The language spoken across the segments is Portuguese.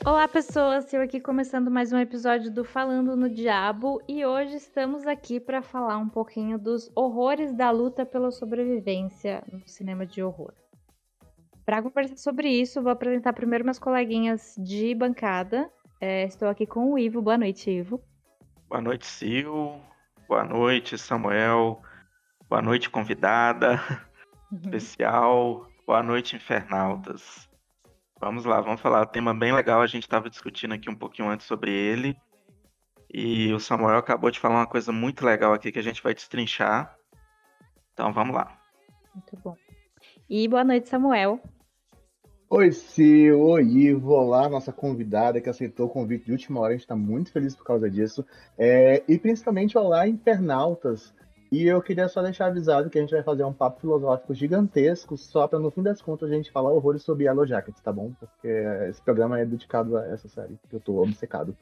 Olá, pessoas! Eu aqui começando mais um episódio do Falando no Diabo e hoje estamos aqui para falar um pouquinho dos horrores da luta pela sobrevivência no cinema de horror. Para conversar sobre isso, vou apresentar primeiro meus coleguinhas de bancada. Estou aqui com o Ivo. Boa noite, Ivo. Boa noite, Sil. Boa noite, Samuel. Boa noite, convidada especial. Boa noite, infernautas. Vamos lá, vamos falar. Tema bem legal. A gente estava discutindo aqui um pouquinho antes sobre ele. E o Samuel acabou de falar uma coisa muito legal aqui que a gente vai destrinchar. Então vamos lá. Muito bom. E boa noite, Samuel. Oi, Sil. Oi, Ivo. Olá, nossa convidada que aceitou o convite de última hora. A gente está muito feliz por causa disso. E principalmente, olá, internautas. E eu queria só deixar avisado que a gente vai fazer um papo filosófico gigantesco, só para no fim das contas a gente falar horrores sobre Yellow Jackets, tá bom? Porque esse programa é dedicado a essa série, que eu tô obcecado.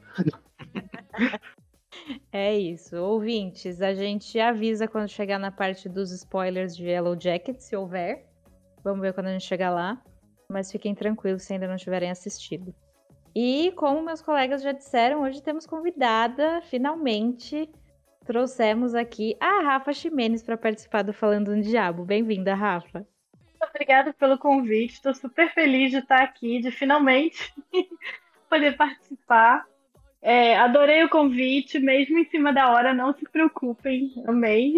É isso. Ouvintes, a gente avisa quando chegar na parte dos spoilers de Yellow Jackets, se houver. Vamos ver quando a gente chegar lá. Mas fiquem tranquilos se ainda não tiverem assistido. E como meus colegas já disseram, hoje temos convidada, finalmente trouxemos aqui a Rafa Ximenes para participar do Falando no Diabo. Bem-vinda, Rafa. Obrigada pelo convite, estou super feliz de estar aqui, de finalmente poder participar. Adorei o convite, mesmo em cima da hora, não se preocupem, amei.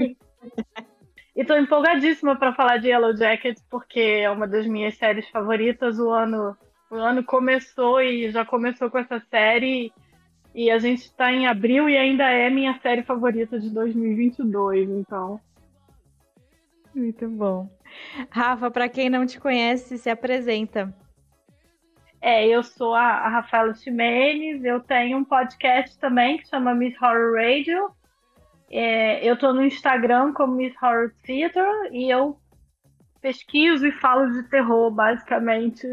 E estou empolgadíssima para falar de Yellow Jackets, porque é uma das minhas séries favoritas. O ano começou e já começou com essa série, e a gente está em abril e ainda é minha série favorita de 2022, então... Muito bom. Rafa, para quem não te conhece, se apresenta. Eu sou a Rafaela Ximenes, eu tenho um podcast também que chama Miss Horror Radio. Eu estou no Instagram como Miss Horror Theater e eu pesquiso e falo de terror, basicamente,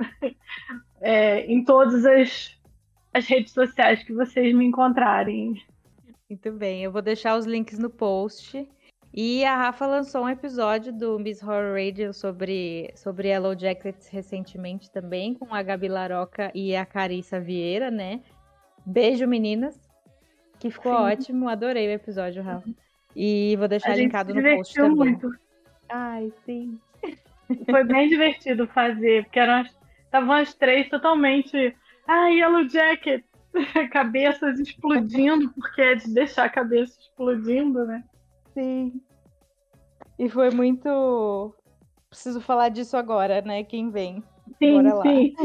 em todas as redes sociais que vocês me encontrarem. Muito bem, eu vou deixar os links no post. E a Rafa lançou um episódio do Miss Horror Radio sobre Yellow Jackets recentemente também, com a Gabi Laroca e a Carissa Vieira, né? Beijo, meninas! Que ficou ótimo, adorei o episódio, Rafa. E vou deixar linkado no post também. Muito. Ai, sim. Foi bem divertido fazer, porque estavam as três totalmente... Yellow Jacket! Cabeças explodindo, porque é de deixar a cabeça explodindo, né? Sim. E foi muito... Preciso falar disso agora, né? Quem vem. Sim, bora lá. Sim.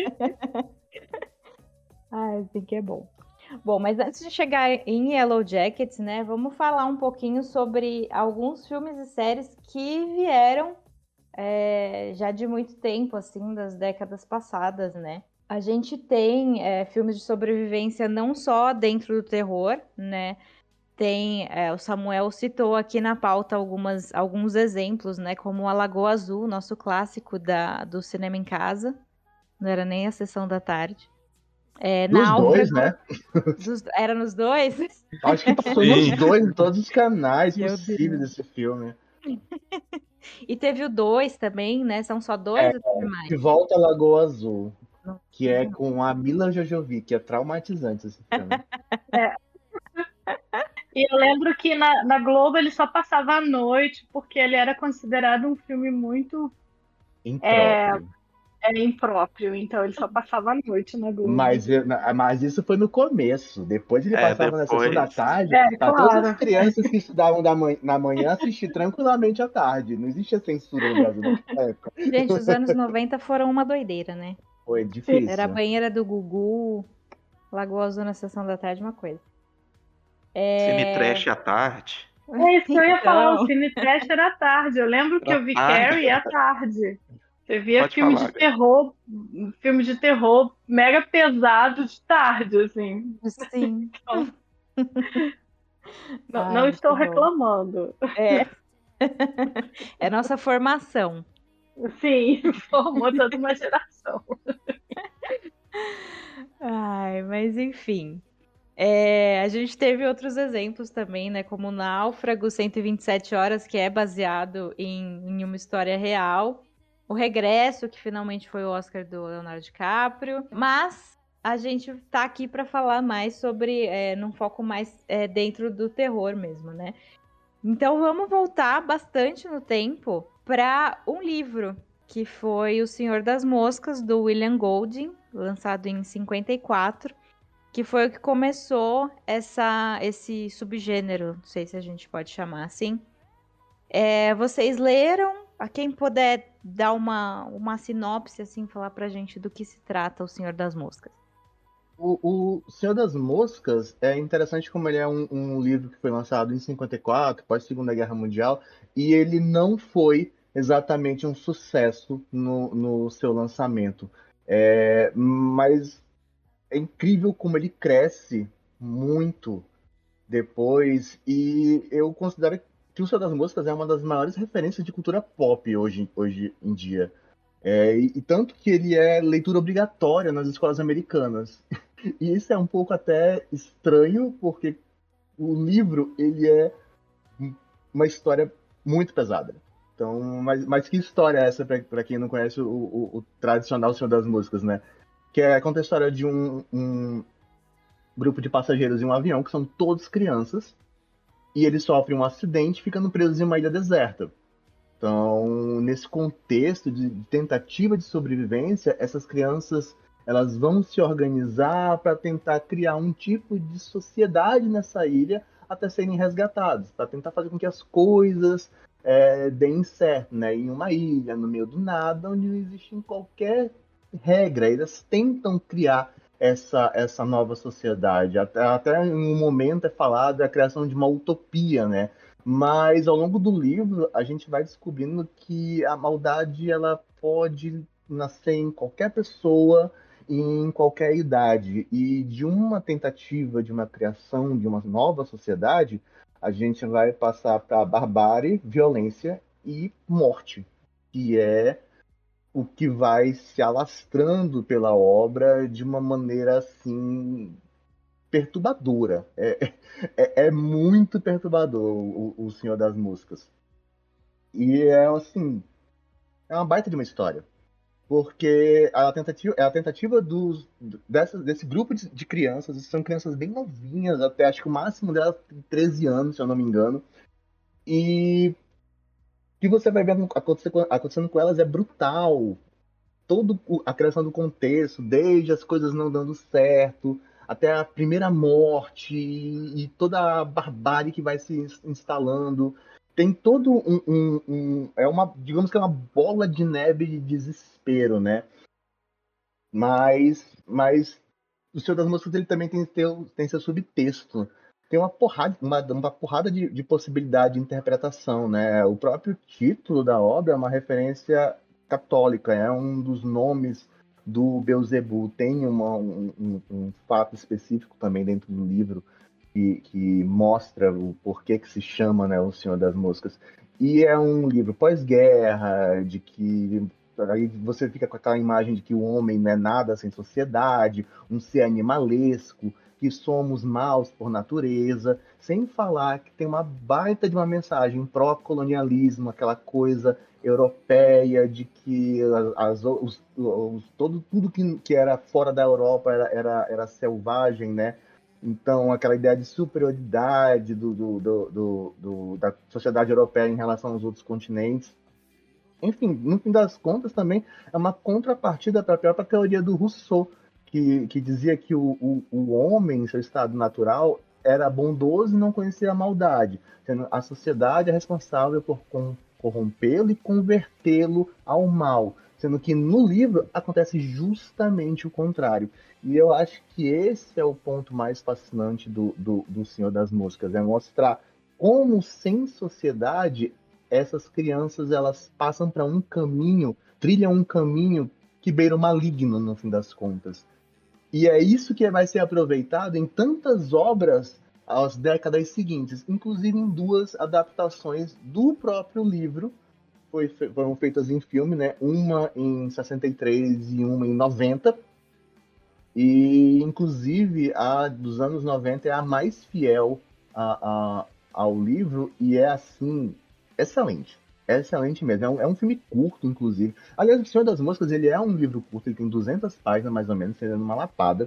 Assim que é bom. Bom, mas antes de chegar em Yellow Jackets, né? Vamos falar um pouquinho sobre alguns filmes e séries que vieram já de muito tempo, assim, das décadas passadas, né? A gente tem filmes de sobrevivência não só dentro do terror, né? Tem, o Samuel citou aqui na pauta alguns exemplos, né? Como A Lagoa Azul, nosso clássico do cinema em casa. Não era nem a sessão da tarde. Dois, né? Era nos dois? Acho que passou nos dois, em todos os canais Meu possíveis Deus. desse filme. E teve o 2 também, né? São só dois ou teve mais? De Volta à Lagoa Azul, Não, que é com a Mila Jovovich, que é traumatizante esse filme. E eu lembro que na Globo ele só passava à noite, porque ele era considerado um filme muito impróprio, então ele só passava à noite na Globo. Mas isso foi no começo. Depois ele passava na sessão da tarde, para claro. todas as crianças que estudavam na manhã assistir tranquilamente à tarde. Não existia censura no Brasil naquela época. Gente, os anos 90 foram uma doideira, né? Foi difícil. Era a banheira do Gugu, Lagoa Azul na sessão da tarde, uma coisa. Cine Trash à tarde. É isso que eu ia falar, o Cine Trash era à tarde. Eu lembro que eu vi Carrie à tarde. Você via filme de terror mega pesado de tarde, assim. Sim. Então, não estou reclamando. É nossa formação. Sim, formou toda uma geração. Mas enfim. A gente teve outros exemplos também, né? Como o Náufrago, 127 Horas, que é baseado em uma história real. O Regresso, que finalmente foi o Oscar do Leonardo DiCaprio. Mas a gente tá aqui para falar mais sobre, num foco mais dentro do terror mesmo, né? Então vamos voltar bastante no tempo para um livro, que foi O Senhor das Moscas, do William Golding, lançado em 54, que foi o que começou esse subgênero, não sei se a gente pode chamar assim. Vocês leram? A quem puder dar uma sinopse, assim, falar pra gente do que se trata O Senhor das Moscas. O Senhor das Moscas é interessante como ele é um livro que foi lançado em 54, pós-Segunda Guerra Mundial, e ele não foi exatamente um sucesso no seu lançamento. Mas é incrível como ele cresce muito depois, e eu considero que o Senhor das Moscas é uma das maiores referências de cultura pop hoje em dia. E tanto que ele é leitura obrigatória nas escolas americanas. E isso é um pouco até estranho, porque o livro ele é uma história muito pesada. Então, mas que história é essa para quem não conhece o tradicional Senhor das Músicas, né? Conta a história de um grupo de passageiros em um avião, que são todos crianças, e eles sofrem um acidente ficando presos em uma ilha deserta. Então, nesse contexto de tentativa de sobrevivência, essas crianças elas vão se organizar para tentar criar um tipo de sociedade nessa ilha até serem resgatados, para tentar fazer com que as coisas deem certo, né? Em uma ilha, no meio do nada, onde não existe qualquer regra. Eles tentam criar essa nova sociedade. Até em um momento é falado da criação de uma utopia, né? Mas ao longo do livro a gente vai descobrindo que a maldade ela pode nascer em qualquer pessoa, em qualquer idade. E de uma tentativa de uma criação de uma nova sociedade, a gente vai passar para barbárie, violência e morte, que é o que vai se alastrando pela obra de uma maneira assim perturbadora. É muito perturbador o Senhor das Moscas. E assim, é uma baita de uma história. Porque a tentativa desse grupo de crianças, são crianças bem novinhas, até acho que o máximo delas tem 13 anos, se eu não me engano. E o que você vai vendo acontecendo com elas é brutal. A criação do contexto, desde as coisas não dando certo, até a primeira morte e toda a barbárie que vai se instalando. Tem todo digamos que é uma bola de neve de desespero, né? Mas o Senhor das Moscas ele também tem seu subtexto. Tem uma porrada de possibilidade de interpretação, né? O próprio título da obra é uma referência católica, é um dos nomes do Beelzebub. Tem um fato específico também dentro do livro que mostra o porquê que se chama, né, o Senhor das Moscas. E é um livro pós-guerra, de que aí você fica com aquela imagem de que o homem não é nada sem sociedade, um ser animalesco, que somos maus por natureza, sem falar que tem uma baita de uma mensagem pró-colonialismo, aquela coisa europeia de que tudo que era fora da Europa era selvagem, né? Então, aquela ideia de superioridade da sociedade europeia em relação aos outros continentes. Enfim, no fim das contas, também é uma contrapartida para a própria teoria do Rousseau, que dizia que o homem, em seu estado natural, era bondoso e não conhecia a maldade, sendo a sociedade é responsável por corrompê-lo e convertê-lo ao mal, sendo que no livro acontece justamente o contrário. E eu acho que esse é o ponto mais fascinante do Senhor das Moscas, é mostrar como, sem sociedade, essas crianças elas passam para um caminho, trilham um caminho que beira o maligno, no fim das contas. E é isso que vai ser aproveitado em tantas obras às décadas seguintes, inclusive em duas adaptações do próprio livro, foram feitas em filme, né? Uma em 63 e uma em 90. E, inclusive, a dos anos 90 é a mais fiel ao livro e é, assim, excelente. é excelente mesmo. É um filme curto, inclusive. Aliás, O Senhor das Moscas, ele é um livro curto, ele tem 200 páginas, mais ou menos, sendo uma lapada.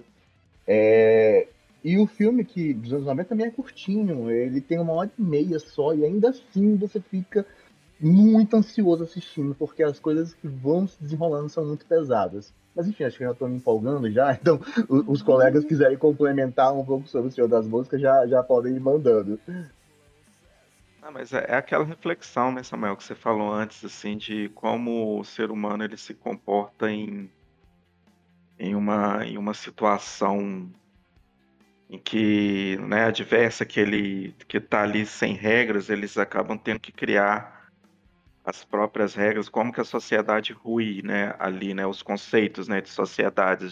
E o filme, que dos anos 90 também é curtinho, ele tem 1h30 só, e ainda assim você fica muito ansioso assistindo, porque as coisas que vão se desenrolando são muito pesadas. Mas enfim, acho que eu já estou me empolgando já, então os colegas quiserem complementar um pouco sobre o Senhor das Moscas já podem ir mandando. Ah, mas é aquela reflexão, né, Samuel, que você falou antes, assim, de como o ser humano ele se comporta em uma situação em que, né, adversa, que está ali sem regras, eles acabam tendo que criar as próprias regras, como que a sociedade rui, né, ali, né, os conceitos, né, de sociedades,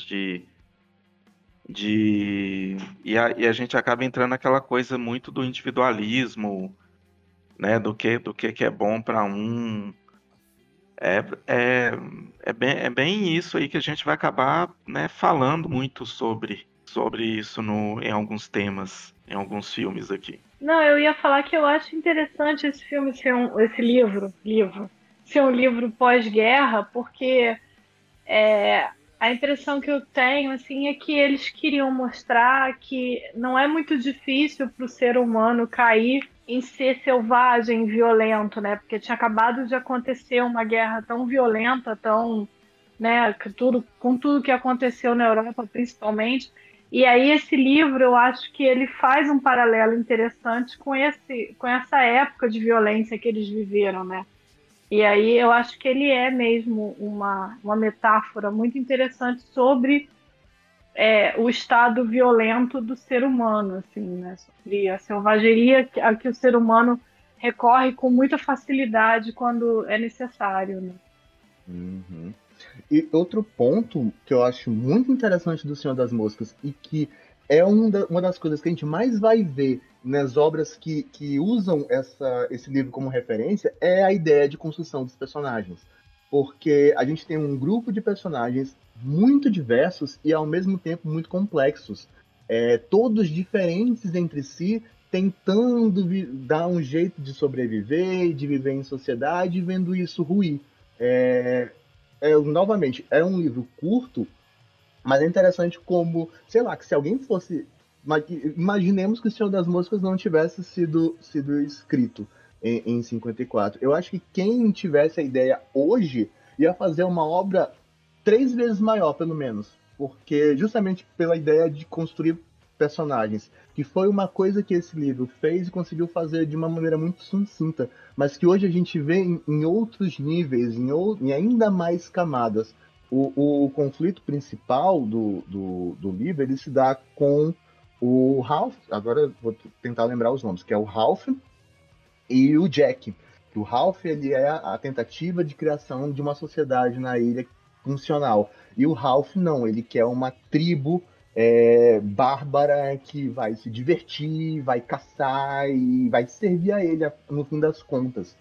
e a gente acaba entrando naquela coisa muito do individualismo, né, do que é bom para um. É, é, é bem isso aí que a gente vai acabar, né, falando muito sobre isso em alguns temas, em alguns filmes aqui. Não, eu ia falar que eu acho interessante esse filme ser esse livro ser um livro pós-guerra, porque a impressão que eu tenho assim é que eles queriam mostrar que não é muito difícil para o ser humano cair em ser selvagem, violento, né? Porque tinha acabado de acontecer uma guerra tão violenta, tão, né, com tudo que aconteceu na Europa, principalmente. E aí esse livro, eu acho que ele faz um paralelo interessante com essa época de violência que eles viveram, né? E aí eu acho que ele é mesmo uma metáfora muito interessante sobre o estado violento do ser humano, assim, né? Sobre a selvageria a que o ser humano recorre com muita facilidade quando é necessário, né? Uhum. E outro ponto que eu acho muito interessante do Senhor das Moscas e que é uma das coisas que a gente mais vai ver nas obras que usam esse livro como referência é a ideia de construção dos personagens. Porque a gente tem um grupo de personagens muito diversos e ao mesmo tempo muito complexos. Todos diferentes entre si, tentando dar um jeito de sobreviver, de viver em sociedade, e vendo isso ruir. É, novamente, é um livro curto, mas é interessante como, sei lá, que se alguém fosse. Imaginemos que o Senhor das Moscas não tivesse sido escrito em 54. Eu acho que quem tivesse a ideia hoje ia fazer uma obra 3 vezes maior, pelo menos. Porque justamente pela ideia de construir personagens, que foi uma coisa que esse livro fez e conseguiu fazer de uma maneira muito sucinta, mas que hoje a gente vê em outros níveis, em ainda mais camadas. O conflito principal do livro ele se dá com o Ralph, agora eu vou tentar lembrar os nomes, que é o Ralph e o Jack. O Ralph ele é a tentativa de criação de uma sociedade na ilha funcional. E o Ralph não, ele quer uma tribo bárbara que vai se divertir, vai caçar e vai servir a ele no fim das contas.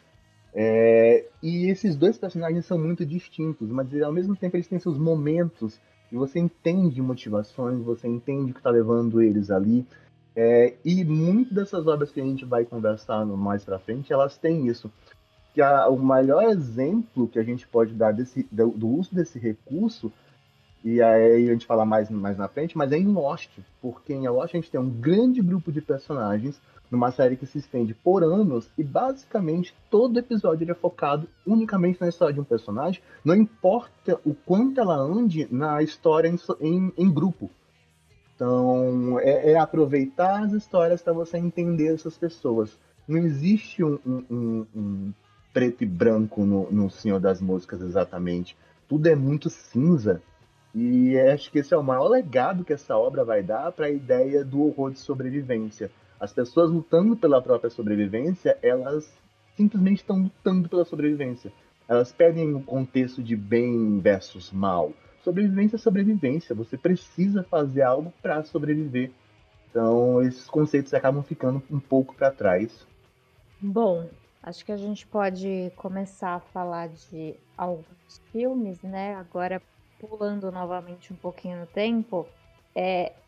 E esses dois personagens são muito distintos, mas ao mesmo tempo eles têm seus momentos e você entende motivações, você entende o que está levando eles ali. E muitas dessas obras que a gente vai conversar mais pra frente, elas têm isso. Que o maior exemplo que a gente pode dar do uso desse recurso, e aí a gente fala mais na frente, mas é em Lost, porque em Lost a gente tem um grande grupo de personagens numa série que se estende por anos e basicamente todo episódio ele é focado unicamente na história de um personagem, não importa o quanto ela ande na história em grupo. Então, aproveitar as histórias para você entender essas pessoas. Não existe um preto e branco no Senhor das Moscas, exatamente. Tudo é muito cinza. E acho que esse é o maior legado que essa obra vai dar para a ideia do horror de sobrevivência. As pessoas lutando pela própria sobrevivência, elas simplesmente estão lutando pela sobrevivência. Elas perdem o contexto de bem versus mal. Sobrevivência é sobrevivência. Você precisa fazer algo para sobreviver. Então, esses conceitos acabam ficando um pouco para trás. Bom, acho que a gente pode começar a falar de alguns filmes, né? Agora, pulando novamente um pouquinho no tempo,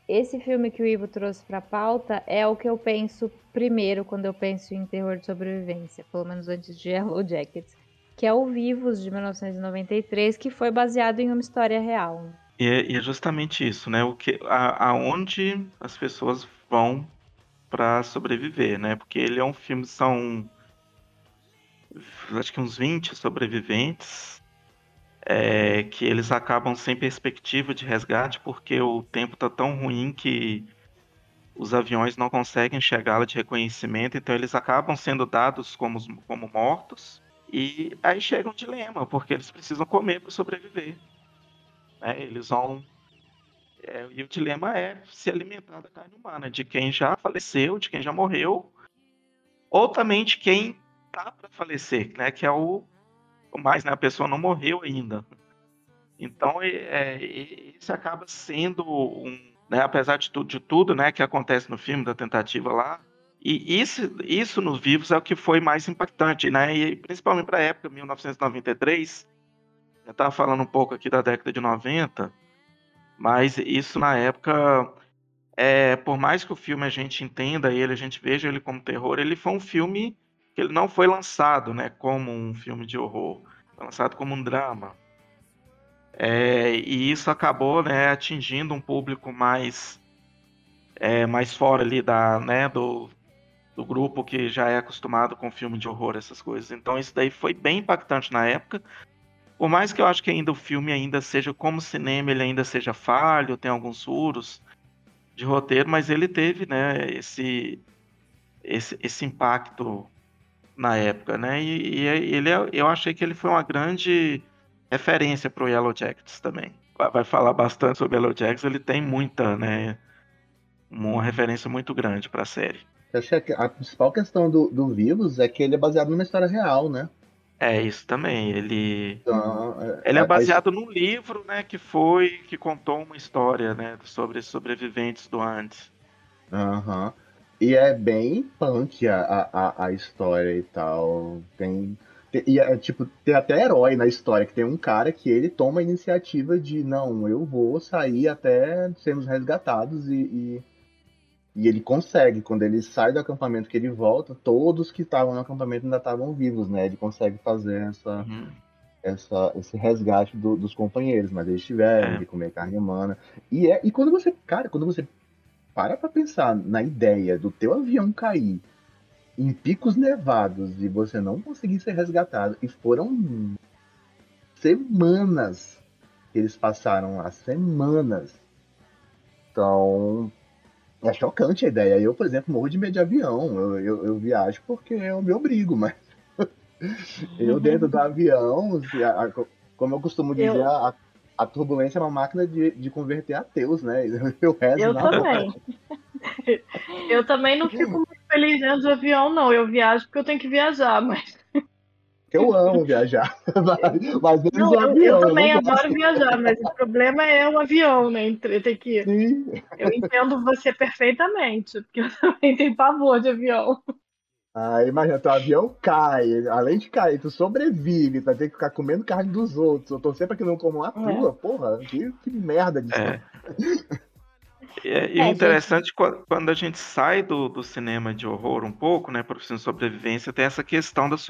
esse filme que o Ivo trouxe para a pauta é o que eu penso primeiro quando eu penso em terror de sobrevivência, pelo menos antes de Yellow Jackets, que é o Vivos, de 1993, que foi baseado em uma história real. E é justamente isso, né? Aonde as pessoas vão para sobreviver, né? Porque ele é um filme, são acho que uns 20 sobreviventes, que eles acabam sem perspectiva de resgate porque o tempo tá tão ruim que os aviões não conseguem chegá-la de reconhecimento, então eles acabam sendo dados como mortos. E aí chega um dilema, porque eles precisam comer para sobreviver, né? Eles vão. E o dilema é se alimentar da carne humana, de quem já faleceu, de quem já morreu, ou também de quem tá para falecer, né? Que é o mais, né? A pessoa não morreu ainda. Então, esse acaba sendo né, apesar de tudo, né, que acontece no filme, da tentativa lá, e isso nos vivos é o que foi mais impactante, né? E principalmente para a época, 1993, eu estava falando um pouco aqui da década de 90, mas isso na época, por mais que o filme a gente entenda ele, a gente veja ele como terror, ele foi um filme que ele não foi lançado, né, como um filme de horror, foi lançado como um drama. E isso acabou, né, atingindo um público mais fora ali né, do grupo que já é acostumado com filme de horror, essas coisas. Então isso daí foi bem impactante na época. Por mais que eu acho que ainda o filme ainda seja como cinema, ele ainda seja falho, tem alguns furos de roteiro, mas ele teve, né, esse impacto na época, né? Eu achei que ele foi uma grande referência para o Yellow Jackets também. Vai falar bastante sobre Yellow Jackets, ele tem muita, né, uma referência muito grande para a série. Eu acho que a principal questão do Vivos é que ele é baseado numa história real, né? É isso também. Ele Então, é baseado num livro, né, que contou uma história, né, sobre sobreviventes do Andes. aham. E é bem punk a história e tal. Tipo, tem até herói na história, que tem um cara que ele toma a iniciativa de, não, eu vou sair até sermos resgatados e ele consegue. Quando ele sai do acampamento, que ele volta, todos que estavam no acampamento ainda estavam vivos, né? Ele consegue fazer Uhum. esse resgate dos companheiros, mas eles tiveram É, que comer carne humana. E quando você, cara, quando você para pra pensar na ideia do teu avião cair em picos nevados e você não conseguir ser resgatado, e foram semanas que eles passaram lá, semanas. Então, é chocante a ideia. Eu, por exemplo, morro de medo de avião. Eu viajo porque eu me obrigo, mas eu dentro do avião, como eu costumo dizer, Eu, a turbulência é uma máquina de converter ateus, né? Eu rezo eu na hora. também. Eu também não fico muito feliz dentro de avião, não. Eu viajo porque eu tenho que viajar, mas. Eu amo viajar, mas menos Não, o eu avião, eu não também gosto. adoro viajar, mas o problema é o avião, né? Ter que. Sim. Eu entendo você perfeitamente, porque eu também tenho pavor de avião. Aí imagina, teu avião cai, além de cair, tu sobrevive, tu vai ter que ficar comendo carne dos outros, eu torcer pra que não comam a É. tua, porra, que merda de é. história. E o Gente, interessante, quando a gente sai do cinema de horror um pouco, né, para o filme de sobrevivência, tem essa questão da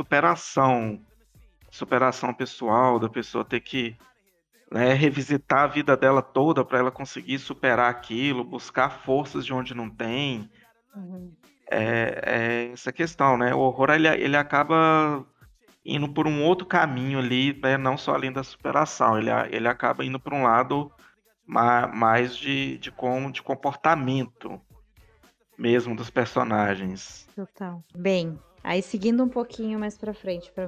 superação pessoal, da pessoa ter que, né, revisitar a vida dela toda para ela conseguir superar aquilo, buscar forças de onde não tem. uhum. É essa questão, né? O horror ele acaba indo por um outro caminho ali, né? Não só além da superação, ele acaba indo para um lado mais de comportamento mesmo dos personagens. Total. Bem, aí seguindo um pouquinho mais pra frente, para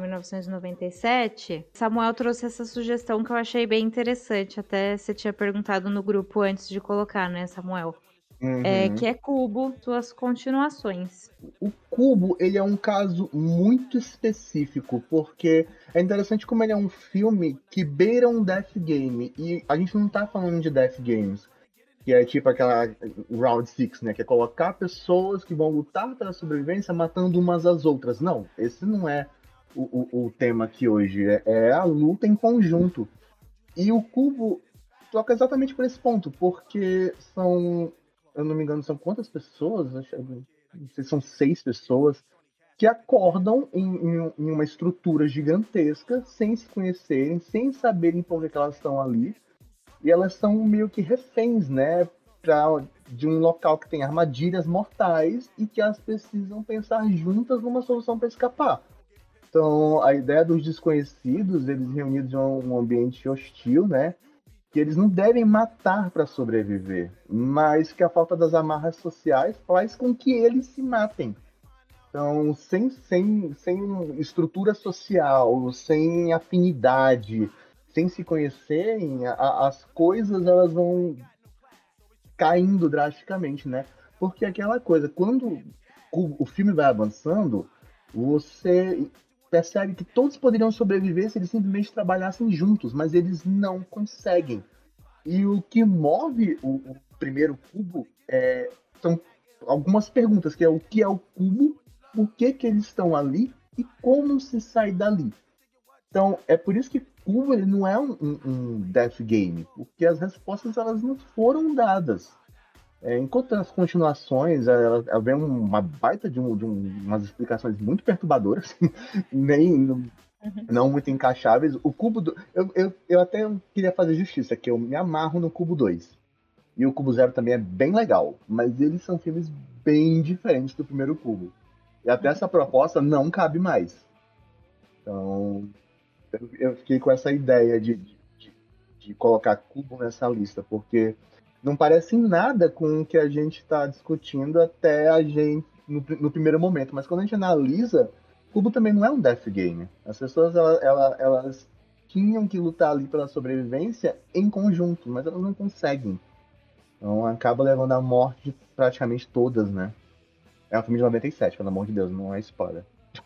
1997, Samuel trouxe essa sugestão que eu achei bem interessante. Até você tinha perguntado no grupo antes de colocar, né, Samuel? Uhum. Que é Cubo, suas continuações. O Cubo, ele é um caso muito específico, porque é interessante como ele é um filme que beira um death game, e a gente não tá falando de death games, que é tipo aquela Round Six, né, que é colocar pessoas que vão lutar pela sobrevivência matando umas às outras. Não, esse não é o tema aqui hoje, é a luta em conjunto. E o Cubo toca exatamente por esse ponto, porque são eu não me engano, são quantas pessoas? Não sei se são 6 pessoas que acordam em uma estrutura gigantesca, sem se conhecerem, sem saberem por que elas estão ali. E elas são meio que reféns, né? De um local que tem armadilhas mortais e que elas precisam pensar juntas numa solução para escapar. Então, a ideia dos desconhecidos, eles reunidos em um ambiente hostil, né? Que eles não devem matar para sobreviver, mas que a falta das amarras sociais faz com que eles se matem. Então, sem estrutura social, sem afinidade, sem se conhecerem, as coisas elas vão caindo drasticamente, né? Porque aquela coisa, quando o filme vai avançando, você percebe que todos poderiam sobreviver se eles simplesmente trabalhassem juntos, mas eles não conseguem. E o que move o primeiro cubo são algumas perguntas, que é o que é o cubo, por que eles estão ali e como se sai dali. Então, é por isso que Cubo ele não é um death game, porque as respostas elas não foram dadas. Enquanto as continuações, ela vem uma baita de umas explicações muito perturbadoras, nem não muito encaixáveis. O Cubo eu até queria fazer justiça, que eu me amarro no Cubo 2. E o Cubo Zero também é bem legal, mas eles são filmes bem diferentes do primeiro Cubo. E até essa proposta não cabe mais. Então, eu fiquei com essa ideia de colocar Cubo nessa lista, porque não parece nada com o que a gente está discutindo até a gente no primeiro momento. Mas quando a gente analisa, Cubo também não é um death game. As pessoas elas tinham que lutar ali pela sobrevivência em conjunto, mas elas não conseguem. Então acaba levando à morte de praticamente todas, né? É um filme de 97, pelo amor de Deus, não é spoiler.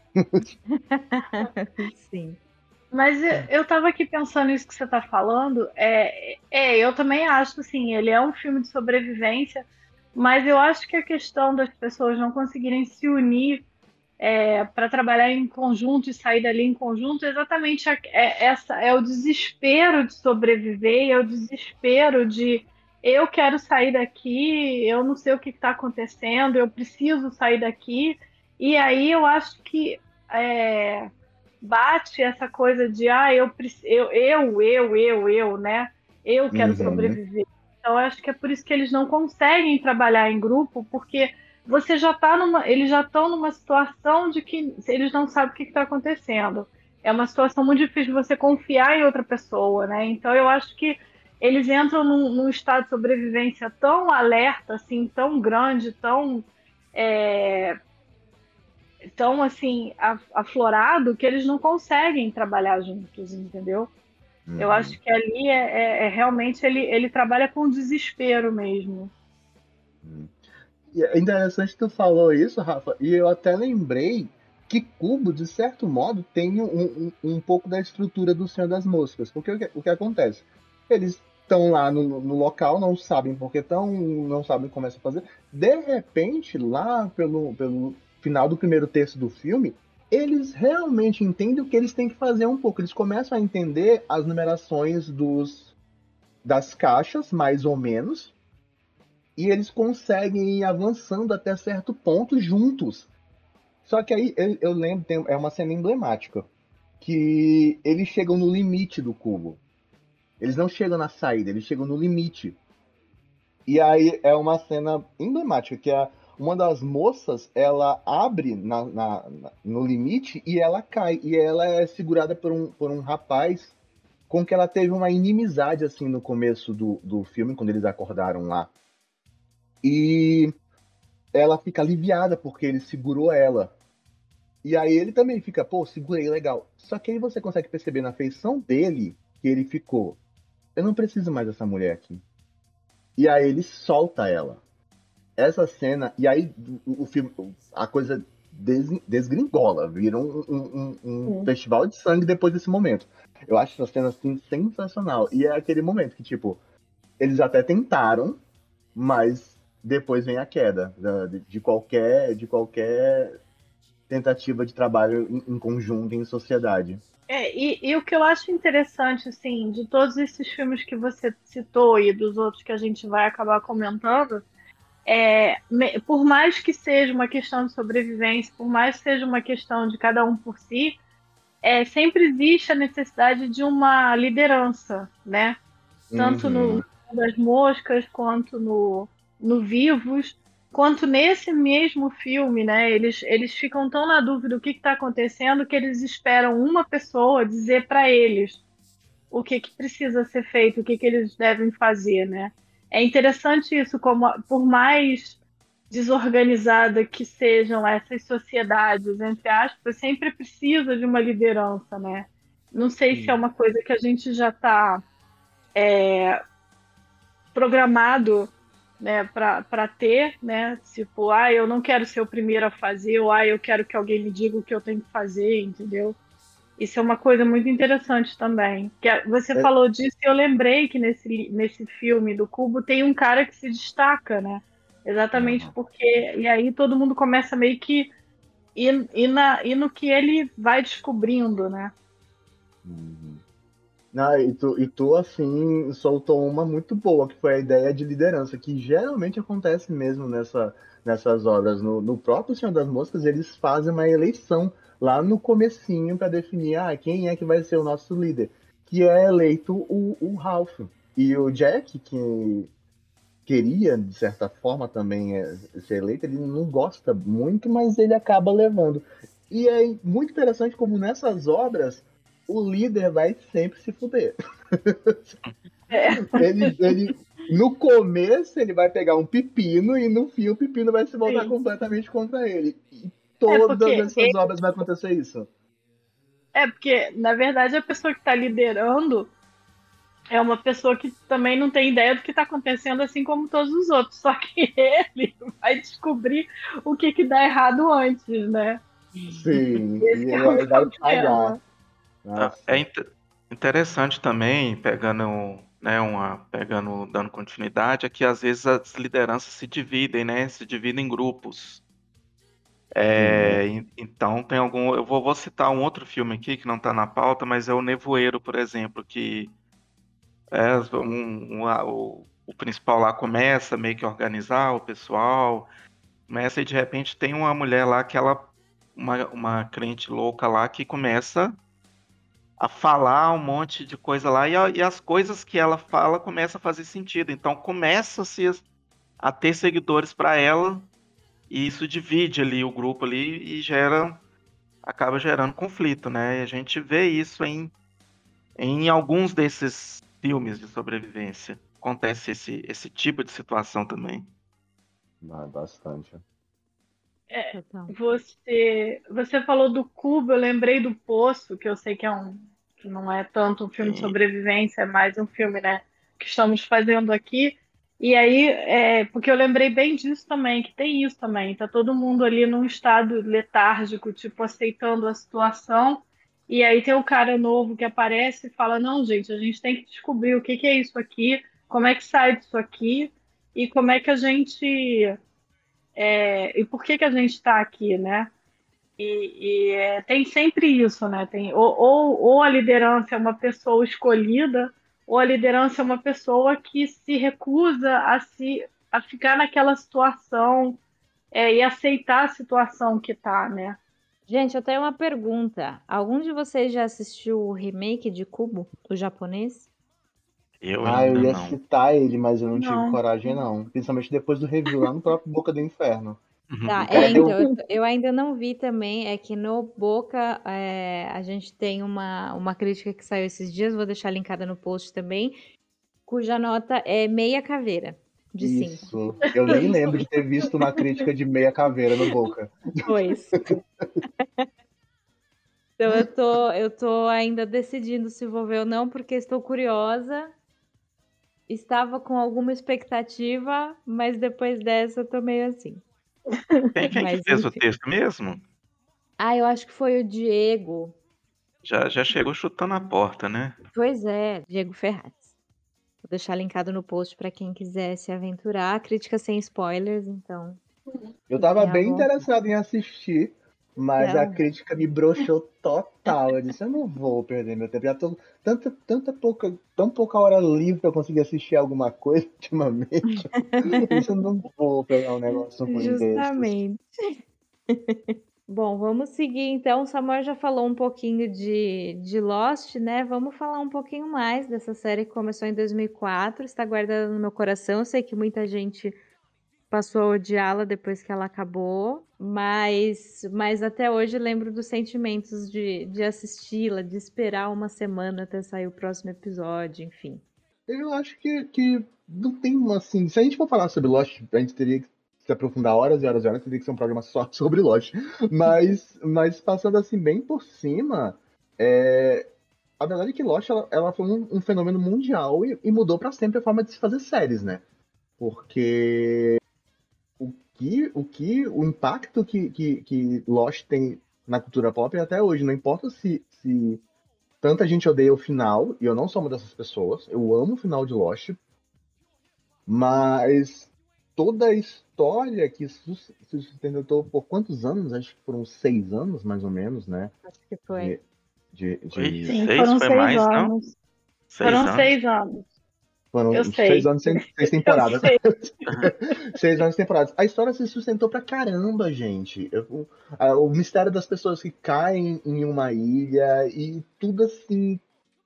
Sim. Mas eu tava aqui pensando nisso que você tá falando. Eu também acho, assim, ele é um filme de sobrevivência, mas eu acho que a questão das pessoas não conseguirem se unir para trabalhar em conjunto e sair dali em conjunto, exatamente é o desespero de sobreviver, é o desespero de eu quero sair daqui, eu não sei o que está acontecendo, eu preciso sair daqui. E aí eu acho que bate essa coisa de né? Eu quero Uhum. sobreviver. Então eu acho que é por isso que eles não conseguem trabalhar em grupo, porque você já tá eles já estão numa situação de que eles não sabem o que está acontecendo. É uma situação muito difícil de você confiar em outra pessoa, né? Então eu acho que eles entram num estado de sobrevivência tão alerta, assim, tão grande, tão assim aflorado, que eles não conseguem trabalhar juntos, entendeu? Eu Uhum. acho que ali realmente ele trabalha com desespero mesmo. E é interessante que tu falou isso, Rafa, e eu até lembrei que Cubo, de certo modo, tem um pouco da estrutura do Senhor das Moscas. Porque o que acontece? Eles estão lá no local, não sabem por que estão, não sabem como é que fazer. De repente, lá pelo final do primeiro terço do filme, eles realmente entendem o que eles têm que fazer um pouco. Eles começam a entender as numerações das caixas, mais ou menos, e eles conseguem ir avançando até certo ponto juntos. Só que aí eu lembro, é uma cena emblemática, que eles chegam no limite do cubo. Eles não chegam na saída, eles chegam no limite. E aí é uma cena emblemática, que é uma das moças, ela abre no limite e ela cai. E ela é segurada por um rapaz com que ela teve uma inimizade, assim, no começo do filme, quando eles acordaram lá. E ela fica aliviada porque ele segurou ela. E aí ele também fica, pô, segurei, legal. Só que aí você consegue perceber na feição dele que ele ficou, eu não preciso mais dessa mulher aqui. E aí ele solta ela. Essa cena, e aí o filme, a coisa desgringola, vira um festival de sangue depois desse momento. Eu acho essa cena assim sensacional. E é aquele momento que, tipo, eles até tentaram, mas depois vem a queda de qualquer tentativa de trabalho em conjunto, em sociedade. E o que eu acho interessante, assim, de todos esses filmes que você citou e dos outros que a gente vai acabar comentando, por mais que seja uma questão de sobrevivência, por mais que seja uma questão de cada um por si, sempre existe a necessidade de uma liderança, né? Tanto no das Moscas, quanto no Vivos, quanto nesse mesmo filme, né? Eles ficam tão na dúvida do que está acontecendo que eles esperam uma pessoa dizer para eles o que precisa ser feito, o que eles devem fazer, né? É interessante isso, como por mais desorganizada que sejam essas sociedades, entre aspas, sempre precisa de uma liderança, né? Não sei se é uma coisa que a gente já está programado, né, para ter, né? Tipo, eu não quero ser o primeiro a fazer, ou eu quero que alguém me diga o que eu tenho que fazer, entendeu? Isso é uma coisa muito interessante também. Você falou disso e eu lembrei que nesse filme do Cubo tem um cara que se destaca, né? Exatamente porque. E aí todo mundo começa meio que ir no que ele vai descobrindo, né? Não, e tu, assim, soltou uma muito boa, que foi a ideia de liderança, que geralmente acontece mesmo nessas obras. No próprio Senhor das Moscas, eles fazem uma eleição lá no comecinho para definir quem é que vai ser o nosso líder, que é eleito o Ralph. E o Jack, que queria, de certa forma, também ser eleito, ele não gosta muito, mas ele acaba levando. E é muito interessante como nessas obras o líder vai sempre se fuder. Ele, no começo, ele vai pegar um pepino e no fim o pepino vai se voltar completamente contra ele. E todas essas obras vai acontecer isso. Porque, na verdade, a pessoa que está liderando é uma pessoa que também não tem ideia do que está acontecendo, assim como todos os outros. Só que ele vai descobrir o que dá errado antes, né? Sim, e ele vai pagar. Interessante também, dando continuidade, é que às vezes as lideranças se dividem, né? Se dividem em grupos. Então tem algum. Eu vou citar um outro filme aqui que não está na pauta, mas é o Nevoeiro, por exemplo, que o principal lá começa meio que a organizar o pessoal, começa e de repente tem uma mulher lá que uma crente louca lá que começa a falar um monte de coisa lá e as coisas que ela fala começam a fazer sentido. Então começa-se a ter seguidores para ela e isso divide ali o grupo ali e acaba gerando conflito, né? E a gente vê isso em alguns desses filmes de sobrevivência. Acontece esse tipo de situação também. Bastante. Você falou do Cubo, eu lembrei do Poço, que eu sei que não é tanto um filme de sobrevivência, é mais um filme, né, que estamos fazendo aqui. E aí, porque eu lembrei bem disso também, que tem isso também. Tá todo mundo ali num estado letárgico, tipo, aceitando a situação. E aí tem o cara novo que aparece e fala, não, gente, a gente tem que descobrir o que é isso aqui, como é que sai disso aqui, e como é que a gente e por que a gente está aqui, né? Tem sempre isso, né? Ou a liderança é uma pessoa escolhida, ou a liderança é uma pessoa que se recusa a ficar naquela situação e aceitar a situação que está, né? Gente, eu tenho uma pergunta. Algum de vocês já assistiu o remake de Kubo, o japonês? Eu Eu ia não. citar ele, mas eu não tive coragem, não. Principalmente depois do review lá no próprio Boca do Inferno. Tá, então, eu ainda não vi também, é que no Boca a gente tem uma crítica que saiu esses dias, vou deixar linkada no post também, cuja nota é meia caveira, de 5. Isso. Eu nem lembro de ter visto uma crítica de meia caveira no Boca. Pois. Então eu tô ainda decidindo se vou ver ou não, porque estou curiosa. Estava com alguma expectativa, mas depois dessa eu tô meio assim. Quem que fez o texto mesmo? Eu acho que foi o Diego. Já chegou chutando a porta, né? Pois é, Diego Ferraz. Vou deixar linkado no post para quem quiser se aventurar. Crítica sem spoilers, então. Eu tava bem interessado em assistir, Mas a Não. crítica me broxou total. Eu disse, eu não vou perder meu tempo. Já tô tão pouca hora livre pra eu conseguir assistir alguma coisa ultimamente. Isso eu não vou pegar um negócio ruim desses. Justamente. Bom, vamos seguir então. O Samuel já falou um pouquinho de Lost, né? Vamos falar um pouquinho mais dessa série que começou em 2004. Está guardada no meu coração. Eu sei que muita gente passou a odiá-la depois que ela acabou, mas até hoje lembro dos sentimentos de assisti-la, de esperar uma semana até sair o próximo episódio, enfim. Eu acho que não tem uma, assim. Se a gente for falar sobre Lost, a gente teria que se aprofundar horas e horas e horas, teria que ser um programa só sobre Lost. Mas passando assim bem por cima, a verdade é que Lost ela foi um fenômeno mundial e mudou pra sempre a forma de se fazer séries, né? Porque o impacto que Lost tem na cultura pop é até hoje, não importa se tanta gente odeia o final, e eu não sou uma dessas pessoas, eu amo o final de Lost, mas toda a história que se sustentou por quantos anos? Acho que foram 6 anos, mais ou menos, né? Acho que foi. Foi De... Sim, 6, foram foi 6 mais, não? anos. 6 Foram anos. 6 anos. Eu Foram 6 sei. anos, 6 Eu temporadas. sei. 6 anos de temporadas. A história se sustentou pra caramba, gente. O mistério das pessoas que caem em uma ilha e tudo assim.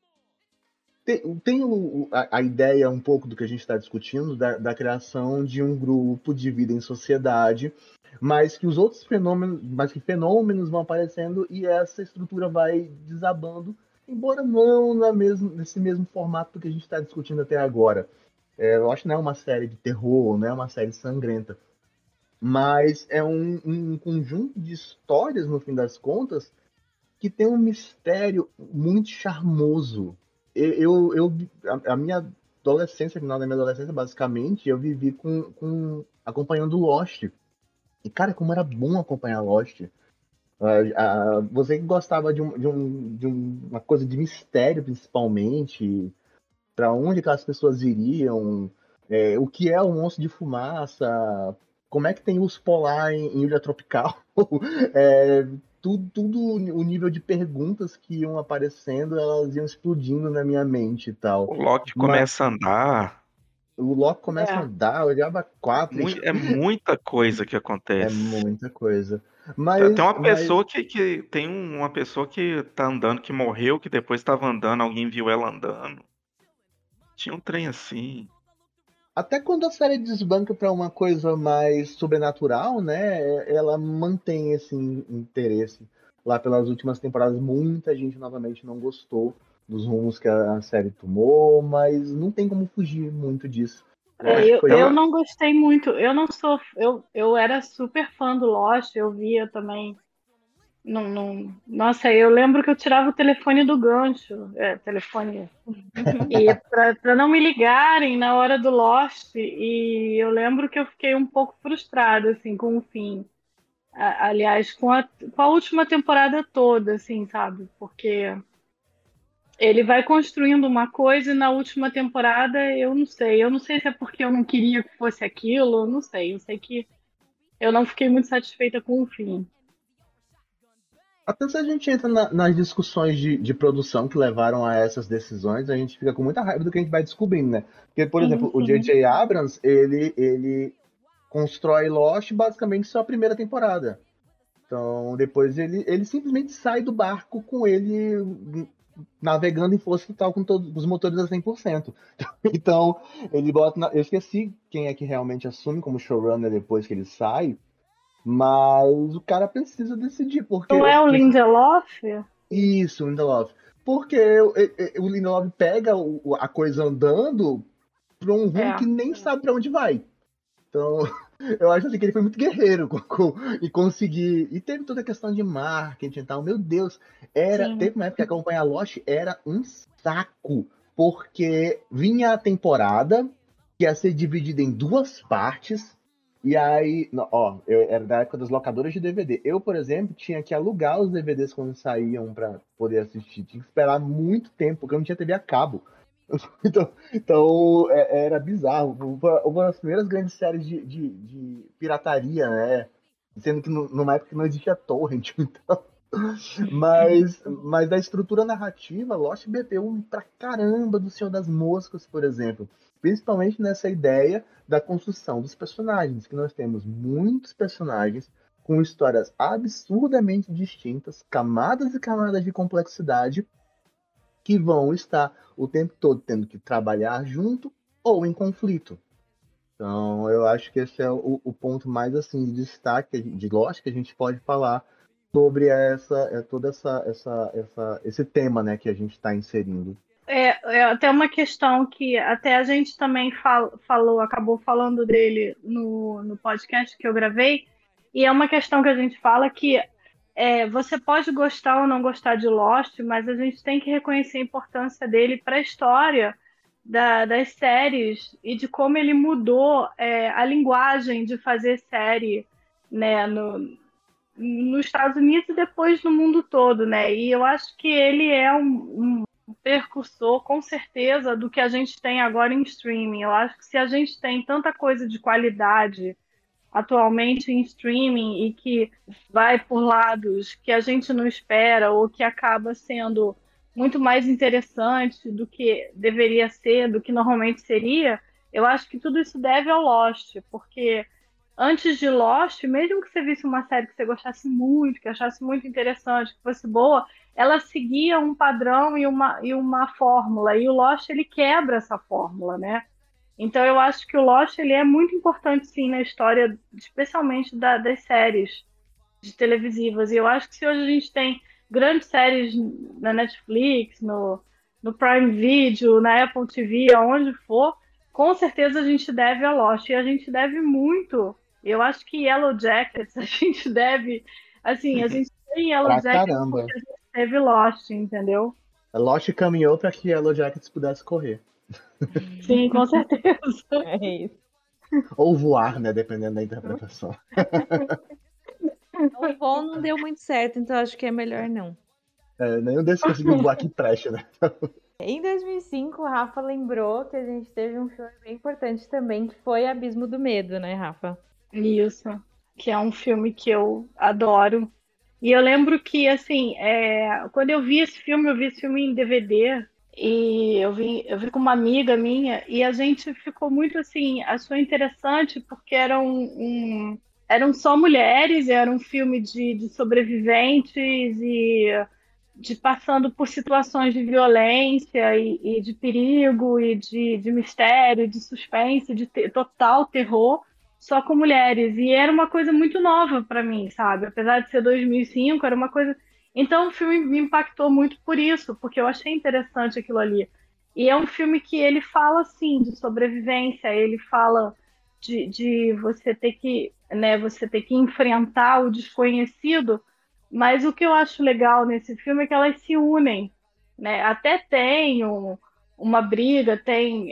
Tem a ideia um pouco do que a gente está discutindo, da criação de um grupo de vida em sociedade, mas que os outros fenômenos, mas que fenômenos vão aparecendo e essa estrutura vai desabando, embora não nesse mesmo formato que a gente está discutindo até agora. Eu acho que não é uma série de terror, não é uma série sangrenta, mas é um conjunto de histórias, no fim das contas, que tem um mistério muito charmoso. A minha adolescência, final da minha adolescência, basicamente, eu vivi acompanhando Lost. E, cara, como era bom acompanhar Lost. Você que gostava de uma coisa de mistério, principalmente, para onde aquelas pessoas iriam, o que é um monstro de fumaça, como é que tem urso polar em ilha tropical, é, tudo o nível de perguntas que iam aparecendo, elas iam explodindo na minha mente e tal. O Loki Mas começa a andar, o Loki começa a É. andar, eu olhava quatro, e é muita coisa que é acontece. muita coisa. Tem Mas, uma mas pessoa tem uma pessoa que tá andando, que morreu, que depois estava andando, alguém viu ela andando. Tinha um trem assim. até quando a série desbanca para uma coisa mais sobrenatural, né? Ela mantém esse interesse. Lá pelas últimas temporadas, muita gente novamente não gostou dos rumos que a série tomou, mas não tem como fugir muito disso. É, Lost foi. eu Ela, não gostei muito. Eu não sou. Eu era super fã do Lost, eu via também. Não, não, nossa, eu lembro que eu tirava o telefone do gancho. Telefone. E para não me ligarem na hora do Lost. E eu lembro que eu fiquei um pouco frustrada assim, com o fim. Aliás, com a última temporada toda, assim, sabe? Porque ele vai construindo uma coisa e na última temporada eu não sei. Eu não sei se é porque eu não queria que fosse aquilo, eu não sei. Eu sei que eu não fiquei muito satisfeita com o fim. Até se a gente entra nas discussões de produção que levaram a essas decisões, a gente fica com muita raiva do que a gente vai descobrindo, né? Porque, por Sim, exemplo, o sim. J.J. Abrams, ele constrói Lost basicamente só a primeira temporada. Então, depois ele simplesmente sai do barco com ele navegando em força total com todos os motores a 100%. Então, ele bota. Eu esqueci quem é que realmente assume como showrunner depois que ele sai, mas o cara precisa decidir, Não porque. é o Lindelof? Isso, Lindelof. Porque o Lindelof pega a coisa andando para um rumo que É. nem sabe para onde vai. Então, eu acho assim que ele foi muito guerreiro e conseguir. E teve toda a questão de marketing e tal. Meu Deus, Sim. teve uma época que acompanhar Lost era um saco, porque vinha a temporada que ia ser dividida em duas partes. E aí, eu era da época das locadoras de DVD. Eu, por exemplo, tinha que alugar os DVDs quando saíam para poder assistir. Tinha que esperar muito tempo, porque eu não tinha TV a cabo. Então, era bizarro. Uma das primeiras grandes séries de pirataria, né? sendo que numa época que não existia torrent, então. Mas da estrutura narrativa, Lost bebeu pra caramba do Senhor das Moscas, por exemplo. Principalmente nessa ideia da construção dos personagens, que nós temos muitos personagens com histórias absurdamente distintas, camadas e camadas de complexidade, que vão estar o tempo todo tendo que trabalhar junto ou em conflito. Então, eu acho que esse é o ponto mais assim de destaque de Lost que a gente pode falar sobre todo esse tema, né, que a gente está inserindo. É até uma questão que até a gente também acabou falando dele no podcast que eu gravei, e é uma questão que a gente fala que você pode gostar ou não gostar de Lost, mas a gente tem que reconhecer a importância dele para a história das séries e de como ele mudou a linguagem de fazer série, né, nos Estados Unidos e depois no mundo todo, né? E eu acho que ele é um precursor, com certeza, do que a gente tem agora em streaming. Eu acho que se a gente tem tanta coisa de qualidade atualmente em streaming e que vai por lados que a gente não espera ou que acaba sendo muito mais interessante do que deveria ser, do que normalmente seria, eu acho que tudo isso deve ao Lost, porque antes de Lost, mesmo que você visse uma série que você gostasse muito, que achasse muito interessante, que fosse boa, ela seguia um padrão e uma fórmula, e o Lost ele quebra essa fórmula, né? Então eu acho que o Lost ele é muito importante sim na história, especialmente das séries de televisivas. E eu acho que se hoje a gente tem grandes séries na Netflix, no Prime Video, na Apple TV, aonde for, com certeza a gente deve a Lost. E a gente deve muito. Eu acho que Yellow Jackets a gente deve. Assim, a gente tem Yellow Pra Jackets caramba. porque a gente teve Lost, entendeu? A Lost caminhou para que Yellow Jackets pudesse correr. Sim, com certeza. É isso. Ou voar, né? Dependendo da interpretação. O voo não deu muito certo, então acho que é melhor não. Nenhum desses conseguiu voar que preste, né? Em 2005, o Rafa lembrou que a gente teve um filme bem importante também, que foi Abismo do Medo, né, Rafa? Isso, que é um filme que eu adoro. E eu lembro que, assim, quando eu vi esse filme em DVD, e eu vi com uma amiga minha, e a gente ficou muito, assim, achou interessante, porque eram só mulheres, era um filme de sobreviventes e de passando por situações de violência e de perigo e de mistério, de suspense, total terror, só com mulheres. E era uma coisa muito nova para mim, sabe? Apesar de ser 2005, era uma coisa. Então o filme me impactou muito por isso, porque eu achei interessante aquilo ali. E é um filme que ele fala, assim, de sobrevivência, ele fala de você ter que enfrentar o desconhecido, mas o que eu acho legal nesse filme é que elas se unem, né? Até tem uma briga, tem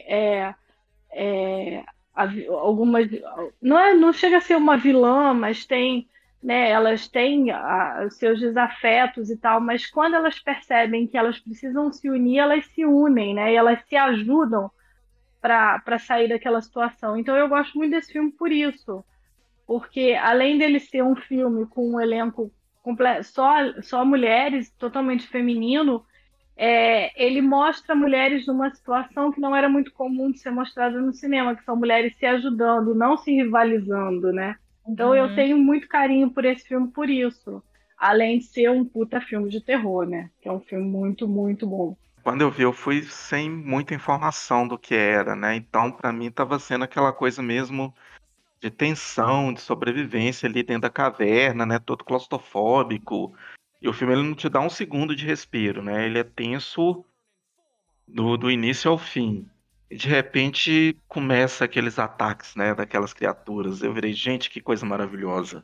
algumas. Não chega a ser uma vilã, mas tem, né? Elas têm os seus desafetos e tal, mas quando elas percebem que elas precisam se unir, elas se unem, né? E elas se ajudam para sair daquela situação. Então eu gosto muito desse filme por isso, porque além dele ser um filme com um elenco só mulheres, totalmente feminino, ele mostra mulheres numa situação que não era muito comum de ser mostrada no cinema, que são mulheres se ajudando, não se rivalizando, né? Então eu Uhum. tenho muito carinho por esse filme por isso, além de ser um puta filme de terror, né? Que é um filme muito, muito bom. Quando eu vi, eu fui sem muita informação do que era, né? Então, pra mim, tava sendo aquela coisa mesmo de tensão, de sobrevivência ali dentro da caverna, né? Todo claustrofóbico. E o filme ele não te dá um segundo de respiro, né? Ele é tenso do início ao fim. E de repente começa aqueles ataques, né? Daquelas criaturas. Eu virei, gente, que coisa maravilhosa.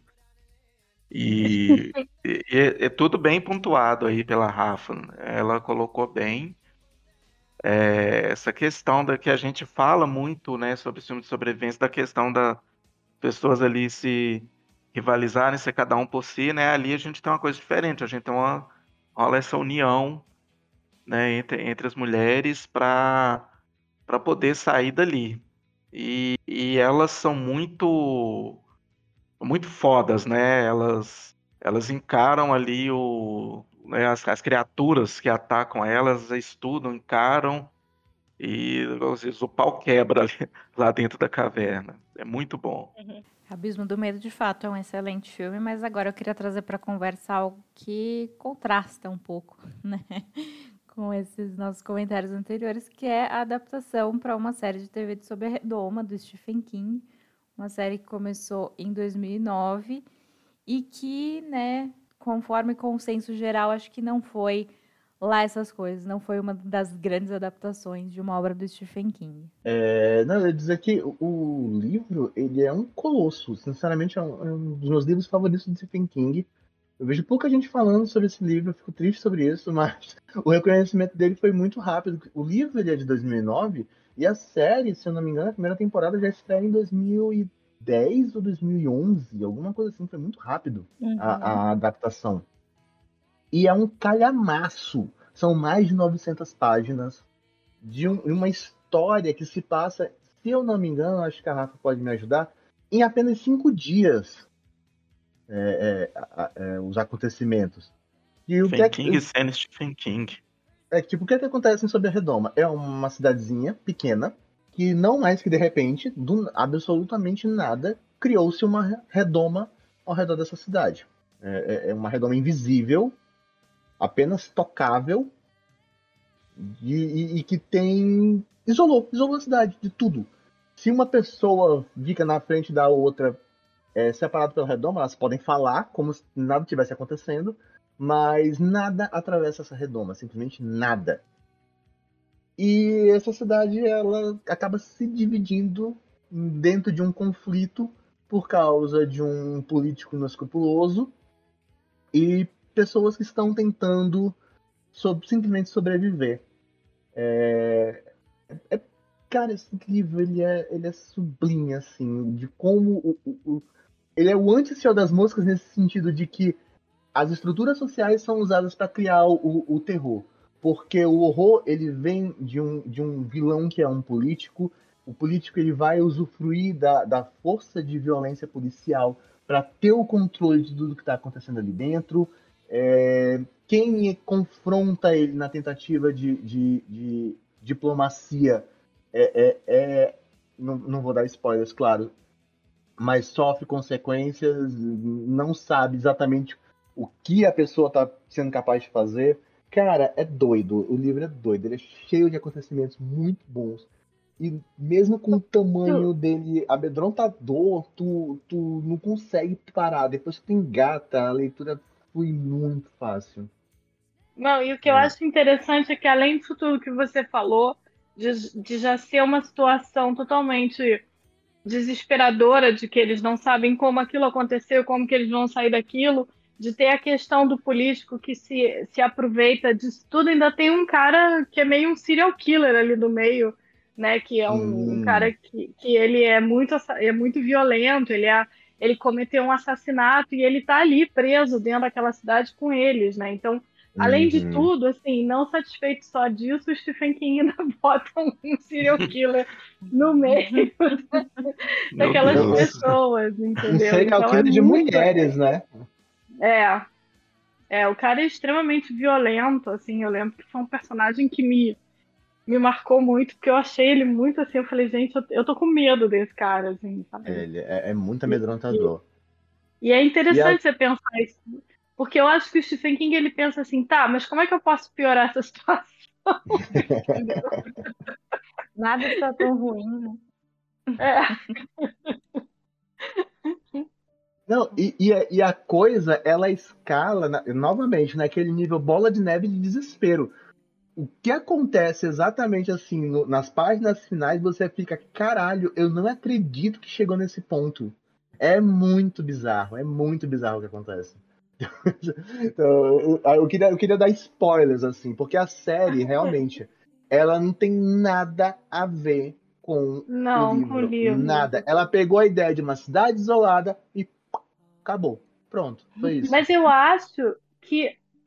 E é tudo bem pontuado aí pela Rafa. Ela colocou bem essa questão da que a gente fala muito, né, sobre filme de sobrevivência, da questão da pessoas ali se rivalizarem, ser cada um por si, né? Ali a gente tem uma coisa diferente, a gente tem rola essa união, né, entre as mulheres para poder sair dali. E elas são muito muito fodas, né? Elas encaram ali né, as criaturas que atacam elas, estudam, encaram e às vezes o pau quebra ali, lá dentro da caverna. É muito bom. Abismo do Medo, de fato, é um excelente filme, mas agora eu queria trazer para a conversa algo que contrasta um pouco, né, com esses nossos comentários anteriores, que é a adaptação para uma série de TV de Sob a Redoma, do Stephen King, uma série que começou em 2009 e que, né, conforme consenso geral, acho que não foi lá essas coisas, não foi uma das grandes adaptações de uma obra do Stephen King. Não, eu ia dizer que o livro, ele é um colosso. Sinceramente, é um dos meus livros favoritos de Stephen King. Eu vejo pouca gente falando sobre esse livro, eu fico triste sobre isso, mas o reconhecimento dele foi muito rápido. O livro ele é de 2009 e a série, se eu não me engano, a primeira temporada já estreia em 2010 ou 2011, alguma coisa assim, foi muito rápido a adaptação. E é um calhamaço, são mais de 900 páginas de uma história que se passa, se eu não me engano, acho que a Rafa pode me ajudar, em apenas 5 dias. Os acontecimentos. E o que Stephen King sendo Stephen King. o que acontece em Sob a Redoma? É uma cidadezinha pequena que não mais que de repente, do absolutamente nada, criou-se uma redoma ao redor dessa cidade. É uma redoma invisível, apenas tocável e que isolou a cidade de tudo. Se uma pessoa fica na frente da outra separado pela redoma, elas podem falar como se nada tivesse acontecendo, mas nada atravessa essa redoma, simplesmente nada. E essa cidade ela acaba se dividindo dentro de um conflito por causa de um político inescrupuloso e pessoas que estão tentando simplesmente sobreviver. Cara, esse livro ele é sublime, assim, de como ele é o anti-Senhor das Moscas nesse sentido de que as estruturas sociais são usadas para criar o terror. Porque o horror ele vem de um vilão que é um político. O político ele vai usufruir da força de violência policial para ter o controle de tudo que está acontecendo ali dentro. Quem confronta ele na tentativa de diplomacia não vou dar spoilers, claro, mas sofre consequências, não sabe exatamente o que a pessoa está sendo capaz de fazer. Cara, é doido. O livro é doido. Ele é cheio de acontecimentos muito bons. E mesmo com o tamanho dele amedrontador, tu não consegue parar. Depois que tu engata, a leitura flui muito fácil. Não, e o que eu acho interessante é que, além disso tudo que você falou, de já ser uma situação totalmente desesperadora, de que eles não sabem como aquilo aconteceu, como que eles vão sair daquilo, de ter a questão do político que se aproveita disso tudo, ainda tem um cara que é meio um serial killer ali no meio, né? Que é um cara que ele é muito violento, ele cometeu um assassinato e ele tá ali preso dentro daquela cidade com eles, né? Então, além de tudo, assim, não satisfeito só disso, o Stephen King ainda bota um serial killer no meio daquelas pessoas, entendeu? Um serial Então killer de mulheres, né? O cara é extremamente violento, assim, eu lembro que foi um personagem que me marcou muito, porque eu achei ele muito assim, eu falei, gente, eu tô com medo desse cara, assim, sabe? Ele é muito amedrontador. E é interessante você pensar isso, porque eu acho que o Stephen King, ele pensa assim, tá, mas como é que eu posso piorar essa situação? Nada está tão ruim, né? Não, e a coisa, ela escala novamente naquele nível bola de neve de desespero. O que acontece exatamente assim, nas páginas finais, você fica, caralho, eu não acredito que chegou nesse ponto. É muito bizarro o que acontece. Então, eu queria dar spoilers, assim, porque a série, realmente, ela não tem nada a ver com o Não, com o livro. livro. Nada. Ela pegou a ideia de uma cidade isolada e acabou. Pronto, foi isso. Mas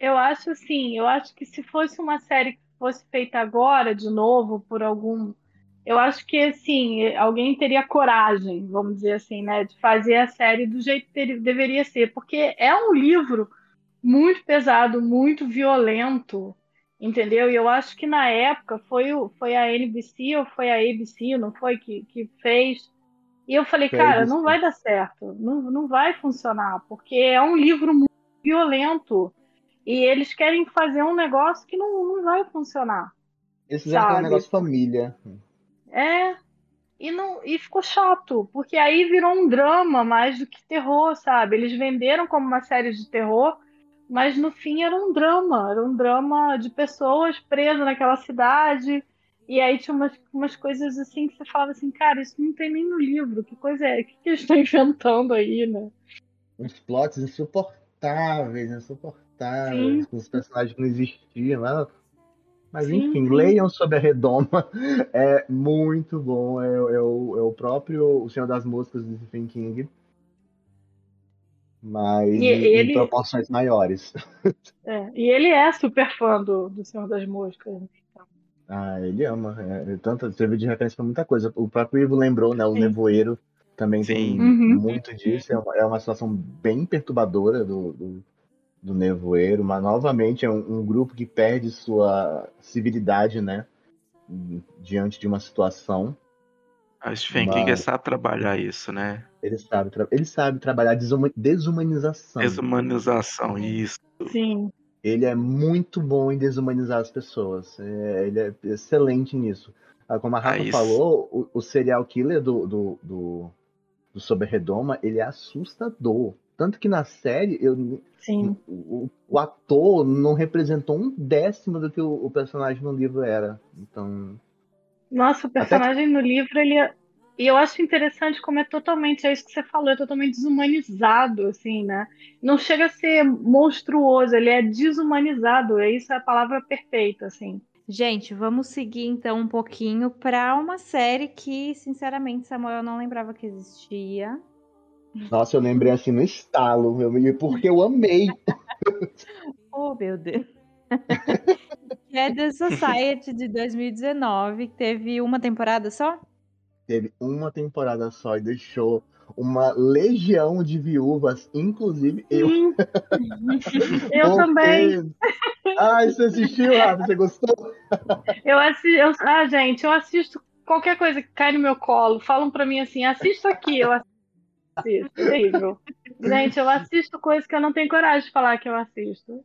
eu acho que se fosse uma série que fosse feita agora, de novo, por algum Eu acho que, assim, alguém teria coragem, vamos dizer assim, né, de fazer a série do jeito que deveria ser, porque é um livro muito pesado, muito violento, entendeu? E eu acho que na época foi a NBC ou foi a ABC, não foi, que fez. E eu falei, Foi a cara, não ABC. vai dar certo, não vai funcionar, porque é um livro muito violento e eles querem fazer um negócio que não vai funcionar, Eles fizeram aquele sabe? negócio família. É, e ficou chato, porque aí virou um drama mais do que terror, sabe? Eles venderam como uma série de terror, mas no fim era um drama de pessoas presas naquela cidade. E aí tinha umas coisas assim que você falava assim, cara, isso não tem nem no livro, que coisa é? O que eles estão inventando aí, né? Uns plots insuportáveis, insuportáveis, Sim, com os personagens que não existiam. Mas sim, enfim, sim. leiam sobre a Redoma. É muito bom. É o próprio O Senhor das Moscas de Stephen King, E mas em ele, proporções maiores. e ele é super fã do Senhor das Moscas, né? Ah, ele ama. Tanto serviu de referência para muita coisa. O próprio Ivo lembrou, né? O Sim. Nevoeiro também tem Sim. Uhum. muito disso. É uma situação bem perturbadora do Nevoeiro, mas novamente é um grupo que perde sua civilidade, né? Diante de uma situação. A Stephen King Mas sabe trabalhar isso, né? ele sabe trabalhar desumanização. Desumanização, isso. Sim. Ele é muito bom em desumanizar as pessoas. Ele é excelente nisso. Como a Rafa Aí, falou, o serial killer do Sob a Redoma, ele é assustador. Tanto que na série, Sim. o ator não representou um décimo do que o personagem no livro era. Então, Nossa, o até que personagem no livro, ele é... E eu acho interessante como é totalmente, é isso que você falou, é totalmente desumanizado, assim, né? Não chega a ser monstruoso, ele é desumanizado, é isso é a palavra perfeita, assim. Gente, vamos seguir então um pouquinho para uma série que, sinceramente, Samuel eu não lembrava que existia. nossa, eu lembrei assim no estalo, porque eu amei. Oh, meu Deus. Que é The Society de 2019, que teve uma temporada só? Teve uma temporada só e deixou uma legião de viúvas, inclusive eu. Sim, eu também. Porque. Ai, você assistiu, Rafa? Você gostou? Gente, eu assisto qualquer coisa que cai no meu colo. Falam pra mim assim, assista aqui, eu assisto. É terrível. Gente, eu assisto coisas que eu não tenho coragem de falar que eu assisto.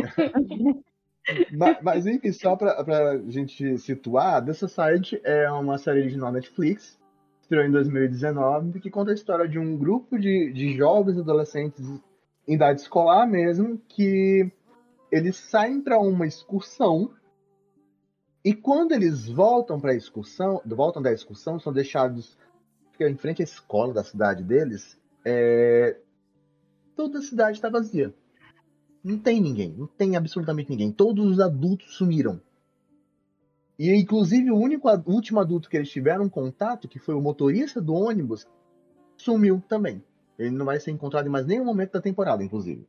Mas enfim, só pra gente situar, The Society é uma série original Netflix, estreou em 2019, que conta a história de um grupo de jovens adolescentes em idade escolar mesmo, que eles saem para uma excursão. E quando eles voltam da excursão, são deixados em frente à escola da cidade deles, toda a cidade está vazia. Não tem ninguém, não tem absolutamente ninguém. Todos os adultos sumiram. E inclusive o último adulto que eles tiveram contato, que foi o motorista do ônibus, sumiu também. Ele não vai ser encontrado em mais nenhum momento da temporada, inclusive.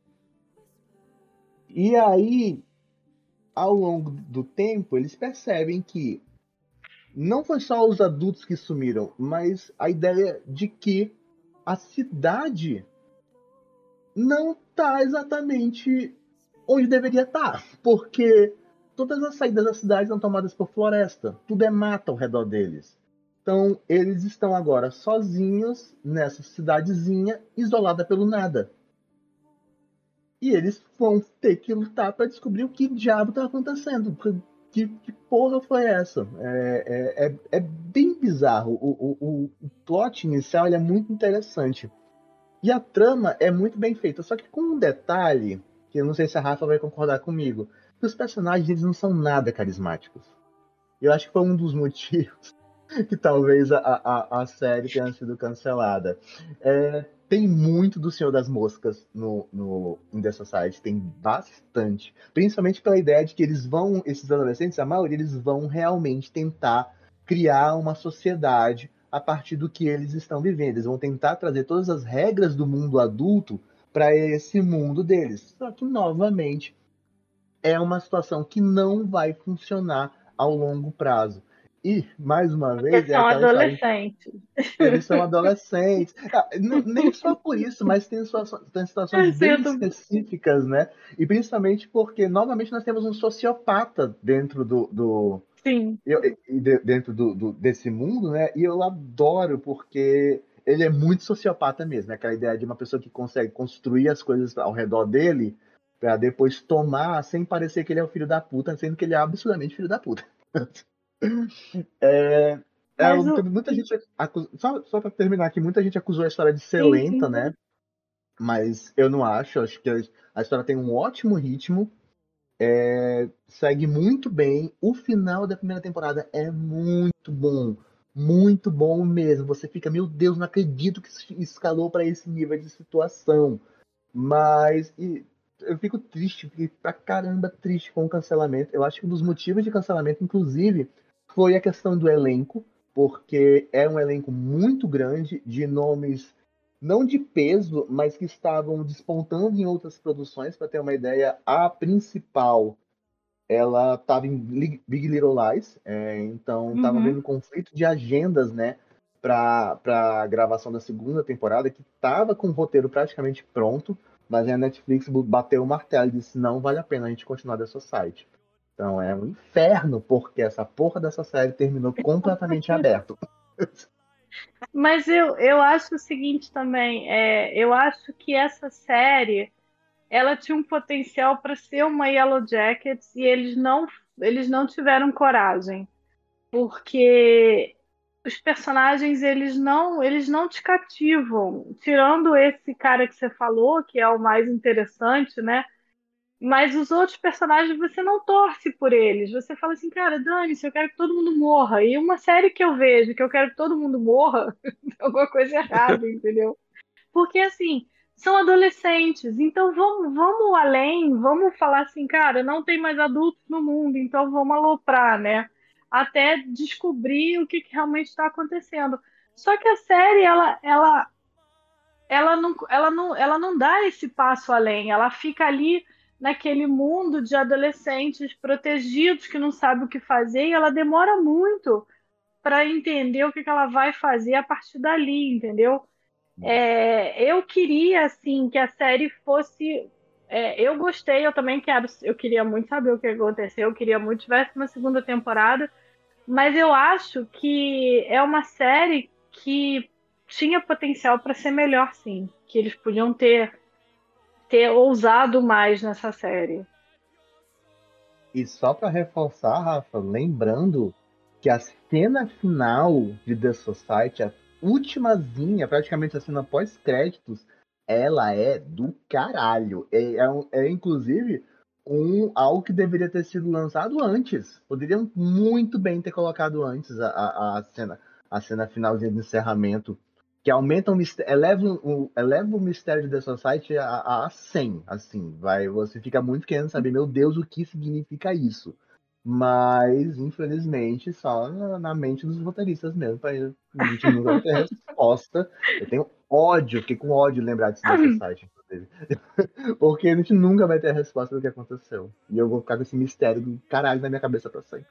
E aí, ao longo do tempo, eles percebem que não foi só os adultos que sumiram, mas a ideia de que a cidade não está exatamente onde deveria estar, porque todas as saídas da cidade são tomadas por floresta, tudo é mata ao redor deles. Então, eles estão agora sozinhos nessa cidadezinha, isolada pelo nada. E eles vão ter que lutar para descobrir o que diabo está acontecendo. Que porra foi essa? É bem bizarro. O plot inicial ele é muito interessante. E a trama é muito bem feita. Só que com um detalhe, que eu não sei se a Rafa vai concordar comigo, que os personagens eles não são nada carismáticos. Eu acho que foi um dos motivos que talvez a série tenha sido cancelada. Tem muito do Senhor das Moscas no In The Society, tem bastante. Principalmente pela ideia de que esses adolescentes, a maioria, eles vão realmente tentar criar uma sociedade a partir do que eles estão vivendo. Eles vão tentar trazer todas as regras do mundo adulto para esse mundo deles. Só que, novamente, é uma situação que não vai funcionar ao longo prazo. E, mais uma Porque vez, é são aquela história. adolescentes. Eles são adolescentes. Nem só por isso, mas tem situações Eu bem sinto. específicas, né? E principalmente porque, novamente, nós temos um sociopata dentro Sim. dentro desse mundo, né? E eu adoro porque ele é muito sociopata mesmo. É aquela ideia de uma pessoa que consegue construir as coisas ao redor dele para depois tomar sem parecer que ele é o filho da puta, sendo que ele é absurdamente filho da puta. É, Mas o. muita gente só para terminar aqui, muita gente acusou a história de ser Sim, lenta, sim. né? Mas eu não acho. Acho que a história tem um ótimo ritmo, segue muito bem. O final da primeira temporada é muito bom mesmo. Você fica, meu Deus, não acredito que isso escalou para esse nível de situação. Mas eu fico triste, fiquei pra caramba triste com o cancelamento. Eu acho que um dos motivos de cancelamento, inclusive, foi a questão do elenco, porque é um elenco muito grande, de nomes não de peso, mas que estavam despontando em outras produções. Para ter uma ideia, a principal ela estava em Big Little Lies, então estava Uhum. havendo conflito de agendas, né, para a gravação da segunda temporada, que estava com o roteiro praticamente pronto, mas a Netflix bateu o martelo e disse: não vale a pena a gente continuar dessa site. Então é um inferno, porque essa porra dessa série terminou completamente aberto. Mas eu acho o seguinte também, eu acho que essa série ela tinha um potencial para ser uma Yellow Jackets e eles não tiveram coragem, porque os personagens eles não te cativam, tirando esse cara que você falou, que é o mais interessante, né? Mas os outros personagens você não torce por eles. Você fala assim, cara, dane-se, eu quero que todo mundo morra. E uma série que eu vejo que eu quero que todo mundo morra, tem alguma coisa errada, entendeu? Porque assim, são adolescentes, então vamos além, vamos falar assim, cara, não tem mais adultos no mundo, então vamos aloprar, né? Até descobrir o que realmente está acontecendo. Só que a série, ela não dá esse passo além, ela fica ali naquele mundo de adolescentes protegidos que não sabem o que fazer e ela demora muito para entender o que ela vai fazer a partir dali, entendeu? Eu queria assim que a série fosse. Eu gostei, eu também quero. Eu queria muito saber o que aconteceu, eu queria muito que tivesse uma segunda temporada, mas eu acho que é uma série que tinha potencial para ser melhor, sim. Que eles podiam ter ousado mais nessa série. E só para reforçar, Rafa, lembrando que a cena final de The Society, a ultimazinha, praticamente a cena pós-créditos, ela é do caralho. Inclusive algo que deveria ter sido lançado antes. Poderiam muito bem ter colocado antes a cena finalzinha de encerramento, que aumenta o mistério, eleva o mistério de The Society a 100, assim, você fica muito querendo saber, meu Deus, o que significa isso. Mas, infelizmente, só na mente dos roteiristas mesmo, a gente nunca vai ter resposta. Eu tenho ódio, fiquei com ódio de lembrar disso The Society, inclusive. Porque a gente nunca vai ter a resposta do que aconteceu. E eu vou ficar com esse mistério do caralho na minha cabeça pra sempre.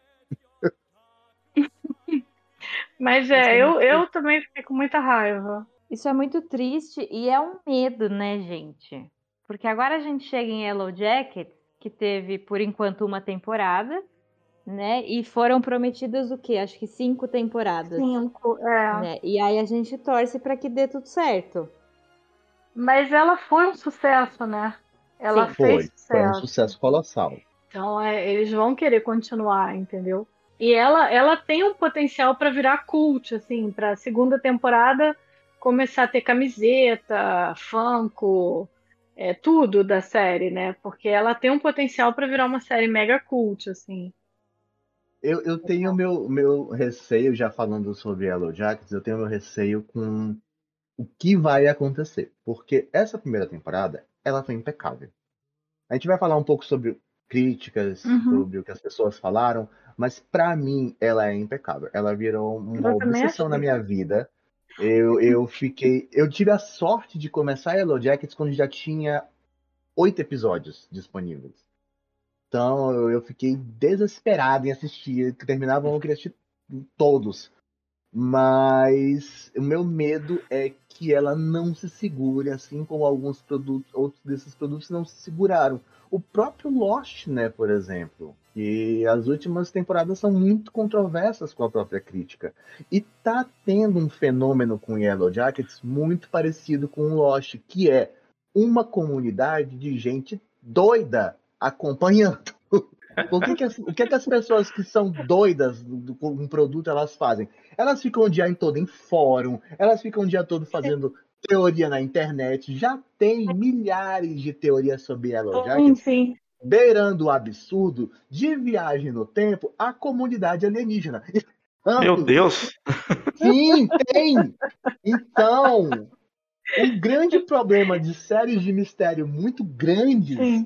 Mas Isso é eu também fiquei com muita raiva. Isso é muito triste e é um medo, né, gente? Porque agora a gente chega em Yellow Jackets, que teve por enquanto uma temporada, né? E foram prometidas o quê? Acho que 5 temporadas, 5, né? E aí a gente torce para que dê tudo certo. Mas ela foi um sucesso, né? Ela Sim. fez Foi um sucesso. sucesso colossal. Então, eles vão querer continuar, entendeu? E ela tem um potencial para virar cult, assim, para segunda temporada começar a ter camiseta, Funko, tudo da série, né? Porque ela tem um potencial para virar uma série mega cult, assim. Eu tenho meu receio, já falando sobre Yellow Jackets, eu tenho meu receio com o que vai acontecer. Porque essa primeira temporada, ela foi impecável. A gente vai falar um pouco sobre críticas, Uhum. sobre o que as pessoas falaram, mas pra mim ela é impecável. Ela virou uma Eu também obsessão na achei. minha vida. Eu tive a sorte de começar Yellow Jackets quando já tinha 8 episódios disponíveis. Então eu fiquei desesperado em assistir. Terminava um, eu queria assistir todos. Mas o meu medo é que ela não se segure, assim como alguns produtos, outros desses produtos não se seguraram. O próprio Lost, né, por exemplo, que as últimas temporadas são muito controversas com a própria crítica. E tá tendo um fenômeno com Yellow Jackets muito parecido com o Lost, que é uma comunidade de gente doida acompanhando. O que as pessoas que são doidas com um produto elas fazem? Elas ficam o dia todo em fórum, elas ficam o dia todo fazendo teoria na internet. Já tem milhares de teorias sobre Yellow Sim, Jackets, sim. beirando o absurdo de viagem no tempo à comunidade alienígena. Meu Então, Deus! sim, tem! Então, um grande problema de séries de mistério muito grandes Sim.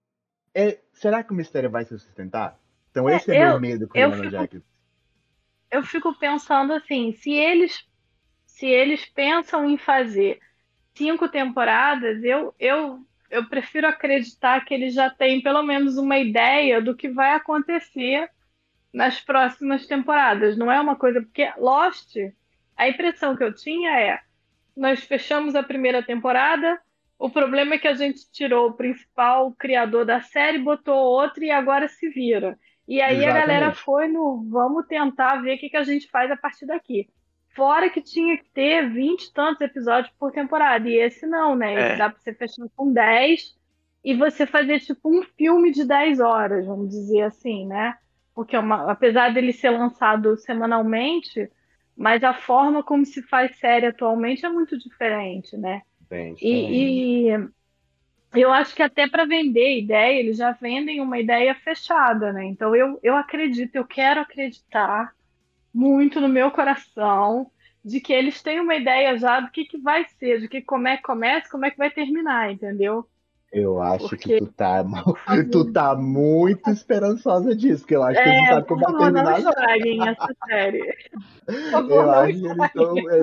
será que o mistério vai se sustentar? Então É, esse é meu eu, medo com o eu Yellow fico, Jackets. eu fico pensando assim, se eles pensam em fazer 5 temporadas, eu prefiro acreditar que eles já têm pelo menos uma ideia do que vai acontecer nas próximas temporadas. Não é uma coisa, porque Lost, a impressão que eu tinha é, nós fechamos a primeira temporada, o problema é que a gente tirou o principal criador da série, botou outro e agora se vira. E aí a galera Exatamente. foi no vamos tentar ver o que a gente faz a partir daqui. Fora que tinha que ter 20 e tantos episódios por temporada. E esse não, né? Esse dá É, pra você fechar com 10 e você fazer tipo um filme de 10 horas, vamos dizer assim, né? Porque apesar dele ser lançado semanalmente, mas a forma como se faz série atualmente é muito diferente, né? Bem diferente. E eu acho que até para vender ideia, eles já vendem uma ideia fechada, né? Então eu acredito, eu quero acreditar muito no meu coração de que eles têm uma ideia já do que vai ser, de que como é que começa, como é que vai terminar, entendeu? Eu acho que Porque, tu tá, por favor, tu tá muito esperançosa disso, que eu acho que eles não sabem por como vai favor, não terminar, não. estraguem essa série. Por favor, Eu não acho que eles estraguem. estão.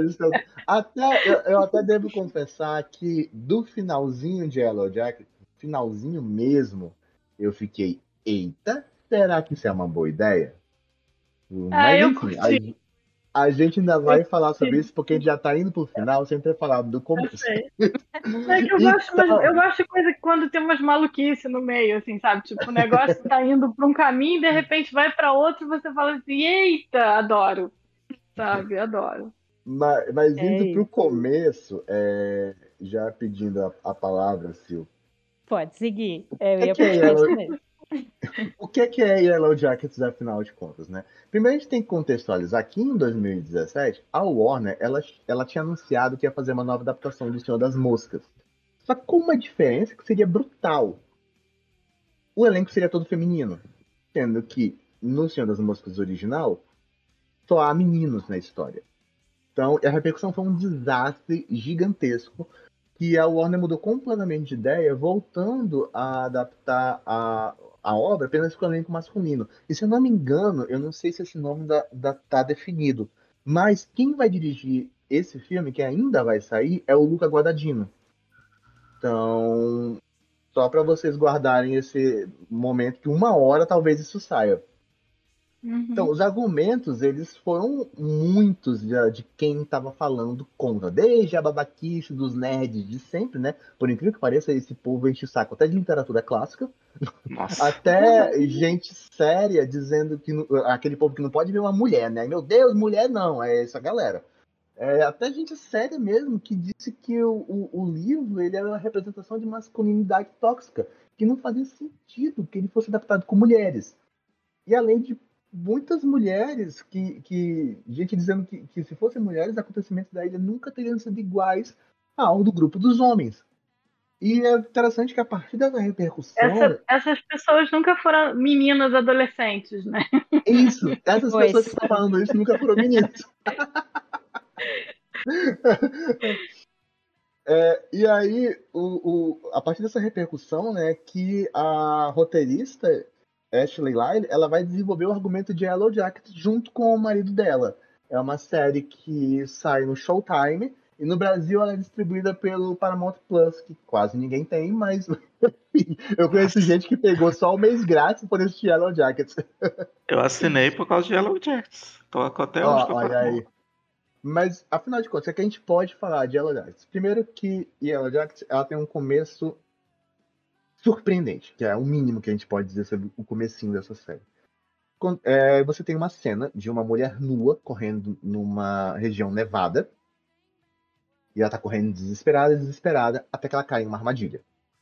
Eu até devo confessar que do finalzinho de Yellow Jacket, finalzinho mesmo, eu fiquei, eita, será que isso é uma boa ideia? Ah, Mas eu enfim, curti, a gente ainda eu vai falar sobre curti, isso porque a gente já tá indo pro final sem ter falado do eu começo. sei. É que eu gosto, mas eu Então, gosto de coisa que quando tem umas maluquices no meio, assim, sabe? Tipo, o negócio tá indo para um caminho e de repente vai para outro e você fala assim, eita, adoro, sabe? Adoro. mas É indo pro isso. começo, já pedindo a palavra, Sil, Pode seguir. o Eu que é ia que é puxar isso Yellow, mesmo. o que é Yellow Jackets, afinal de contas, né? Primeiro a gente tem que contextualizar que em 2017, a Warner, ela tinha anunciado que ia fazer uma nova adaptação do Senhor das Moscas. Só que com uma diferença que seria brutal. O elenco seria todo feminino, sendo que no Senhor das Moscas original, só há meninos na história. Então, a repercussão foi um desastre gigantesco que a Warner mudou completamente de ideia, voltando a adaptar a obra apenas com o elenco masculino. E se eu não me engano, eu não sei se esse nome tá definido, mas quem vai dirigir esse filme, que ainda vai sair, é o Luca Guadagnino. Então, só para vocês guardarem esse momento que uma hora talvez isso saia. Então, Uhum. os argumentos, eles foram muitos de quem estava falando contra. Desde a babaquice dos nerds de sempre, né? Por incrível que pareça, esse povo enche o saco até de literatura clássica, nossa. até gente séria dizendo que aquele povo que não pode ver uma mulher, né? Meu Deus, mulher não, é essa galera. Até gente séria mesmo que disse que o livro ele era uma representação de masculinidade tóxica, que não fazia sentido que ele fosse adaptado com mulheres. E além de muitas mulheres gente dizendo que se fossem mulheres, os acontecimentos da ilha nunca teriam sido iguais ao do grupo dos homens. E é interessante que a partir dessa repercussão, Essas pessoas nunca foram meninas adolescentes, né? é isso, essas pessoas que Pois. estão falando isso nunca foram meninas. E aí, a partir dessa repercussão, né, que a roteirista Ashley Lyle, ela vai desenvolver o argumento de Yellow Jacket junto com o marido dela. É uma série que sai no Showtime E no Brasil ela é distribuída pelo Paramount Plus, que quase ninguém tem, mas eu conheço gente que pegou só o mês grátis por assistir Yellow Jackets. Eu assinei por causa de Yellow Jackets. Tô até hoje Ó, com a olha Paramount. aí. Mas, afinal de contas, o que a gente pode falar de Yellow Jackets? Primeiro que Yellow Jackets, ela tem um começo surpreendente, que é o mínimo que a gente pode dizer sobre o comecinho dessa série. Você tem uma cena de uma mulher nua correndo numa região nevada, e ela tá correndo desesperada, até que ela cai em uma armadilha.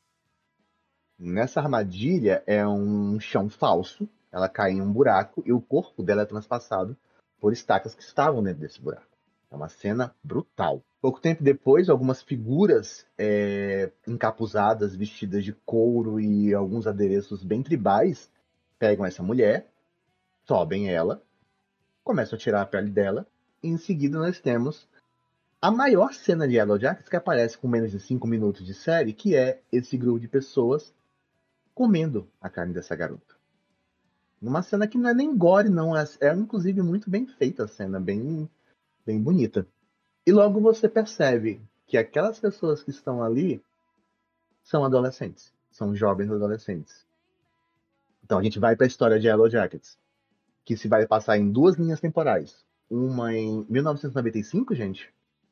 Nessa armadilha é um chão falso, ela cai em um buraco e o corpo dela é transpassado por estacas que estavam dentro desse buraco. É uma cena brutal. Pouco tempo depois, algumas figuras encapuzadas, vestidas de couro e alguns adereços bem tribais, pegam essa mulher, sobem ela, começam a tirar a pele dela, e em seguida nós temos a maior cena de Yellow Jackets, que aparece com menos de 5 minutos de série, que é esse grupo de pessoas comendo a carne dessa garota. Numa cena que não é nem gore, não. É inclusive muito bem feita a cena, bem bonita. E logo você percebe que aquelas pessoas que estão ali são adolescentes. São jovens adolescentes. Então a gente vai para a história de Yellow Jackets, que se vai passar em 2 linhas temporais. Uma em 1995, gente.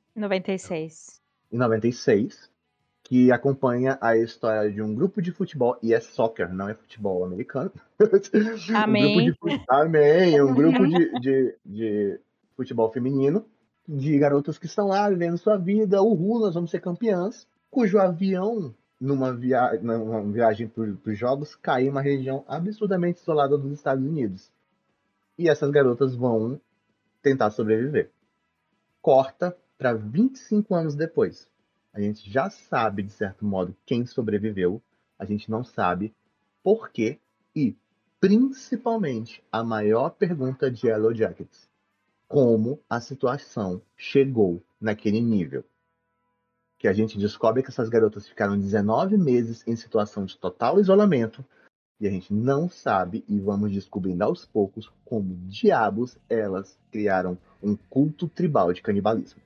96. Em 96. Que acompanha a história de um grupo de futebol, e é soccer, não é futebol americano. Amém. Um grupo de futebol feminino, de garotas que estão lá vivendo sua vida, uhul, nós vamos ser campeãs, cujo avião, numa viagem para os jogos, cai em uma região absurdamente isolada dos Estados Unidos. E essas garotas vão tentar sobreviver. Corta para 25 anos depois. A gente já sabe, de certo modo, quem sobreviveu. A gente não sabe por quê. E, principalmente, a maior pergunta de Yellow Jackets. Como a situação chegou naquele nível? Que a gente descobre que essas garotas ficaram 19 meses em situação de total isolamento. E a gente não sabe, e vamos descobrindo aos poucos, como diabos elas criaram um culto tribal de canibalismo.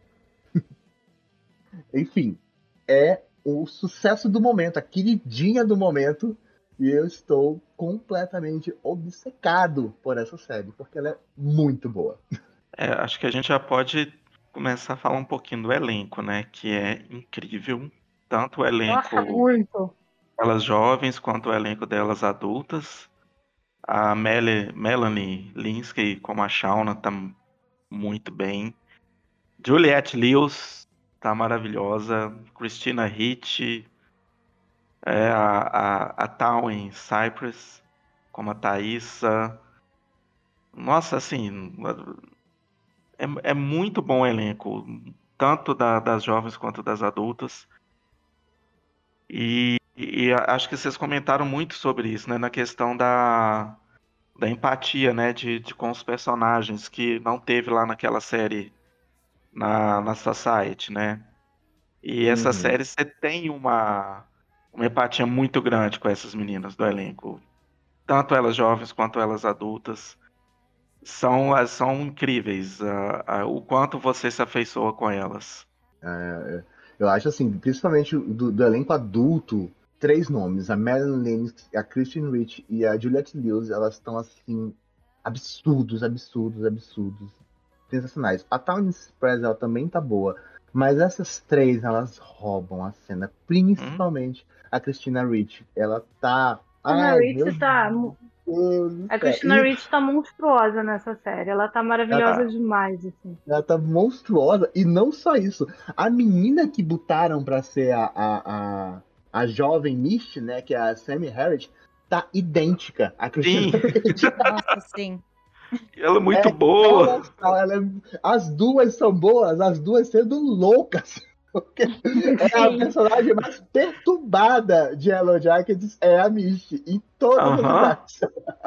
Enfim, é o sucesso do momento, a queridinha do momento, e eu estou completamente obcecado por essa série, porque ela é muito boa. Acho que a gente já pode começar a falar um pouquinho do elenco, né? Que é incrível. Tanto o elenco muito. delas jovens, quanto o elenco delas adultas. A Melanie Lynskey como a Shauna tá muito bem. Juliette Lewis tá maravilhosa. Christina Ricci. A Tawen Cypress como a Thaísa. Nossa, assim, é muito bom o elenco, tanto das jovens quanto das adultas. E acho que vocês comentaram muito sobre isso, né? Na questão da empatia, né? Com os personagens que não teve lá naquela série na Society, né? E essa série você tem uma empatia muito grande com essas meninas do elenco. Tanto elas jovens quanto elas adultas. São incríveis o quanto você se afeiçoa com elas. Eu acho assim, principalmente do elenco adulto, 3 nomes, a Melanie Lynskey, a Christine Ricci e a Juliette Lewis, elas estão assim, absurdos, sensacionais. A Tawen Cypress, ela também tá boa, mas essas 3, elas roubam a cena, principalmente a Christina Ricci. Ela tá... A Christina Ricci tá monstruosa nessa série. Ela tá maravilhosa demais, assim. Ela tá monstruosa. E não só isso. A menina que botaram pra ser a jovem Misty, né? Que é a Sammy Harris, tá idêntica à Christina Ricci. Nossa, sim. Ela é muito boa. As duas são boas, as duas sendo loucas. Porque a personagem mais perturbada de Yellow Jackets é a Misty, em todas as idades.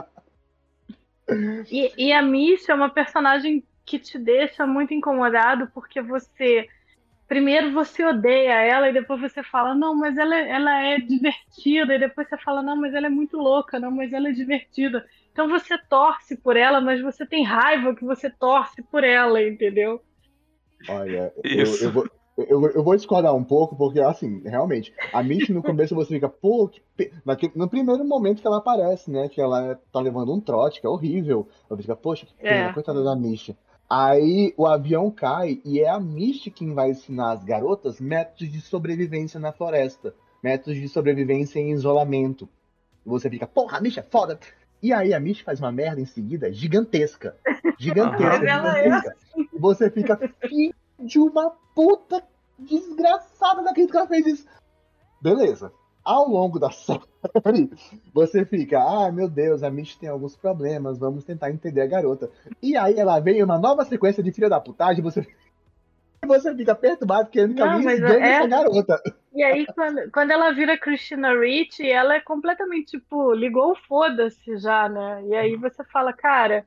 E a Misty é uma personagem que te deixa muito incomodado, porque primeiro você odeia ela, e depois você fala, não, mas ela é divertida, e depois você fala, não, mas ela é muito louca, não, mas ela é divertida. Então você torce por ela, mas você tem raiva que você torce por ela, entendeu? Olha, eu vou discordar um pouco, porque, assim, realmente, a Misty no começo você fica, pô, no primeiro momento que ela aparece, né? Que ela tá levando um trote, que é horrível. Você fica, poxa, que pena, coitada da Misty. Aí o avião cai e é a Misty quem vai ensinar as garotas métodos de sobrevivência na floresta. Métodos de sobrevivência em isolamento. Você fica, porra, a Misty é foda. E aí a Misty faz uma merda em seguida gigantesca. Aham. Gigantesca, gigantesca. Você fica, filho de uma puta desgraçada daquele que ela fez isso. Beleza. Ao longo da série, você fica, meu Deus, a Misty tem alguns problemas, vamos tentar entender a garota. E aí ela vem uma nova sequência de filha da putagem, você fica perturbado querendo que Não, alguém mas esganhe essa garota. E aí, quando ela vira Christina Ricci, ela é completamente, tipo, ligou o foda-se já, né? E aí você fala, cara,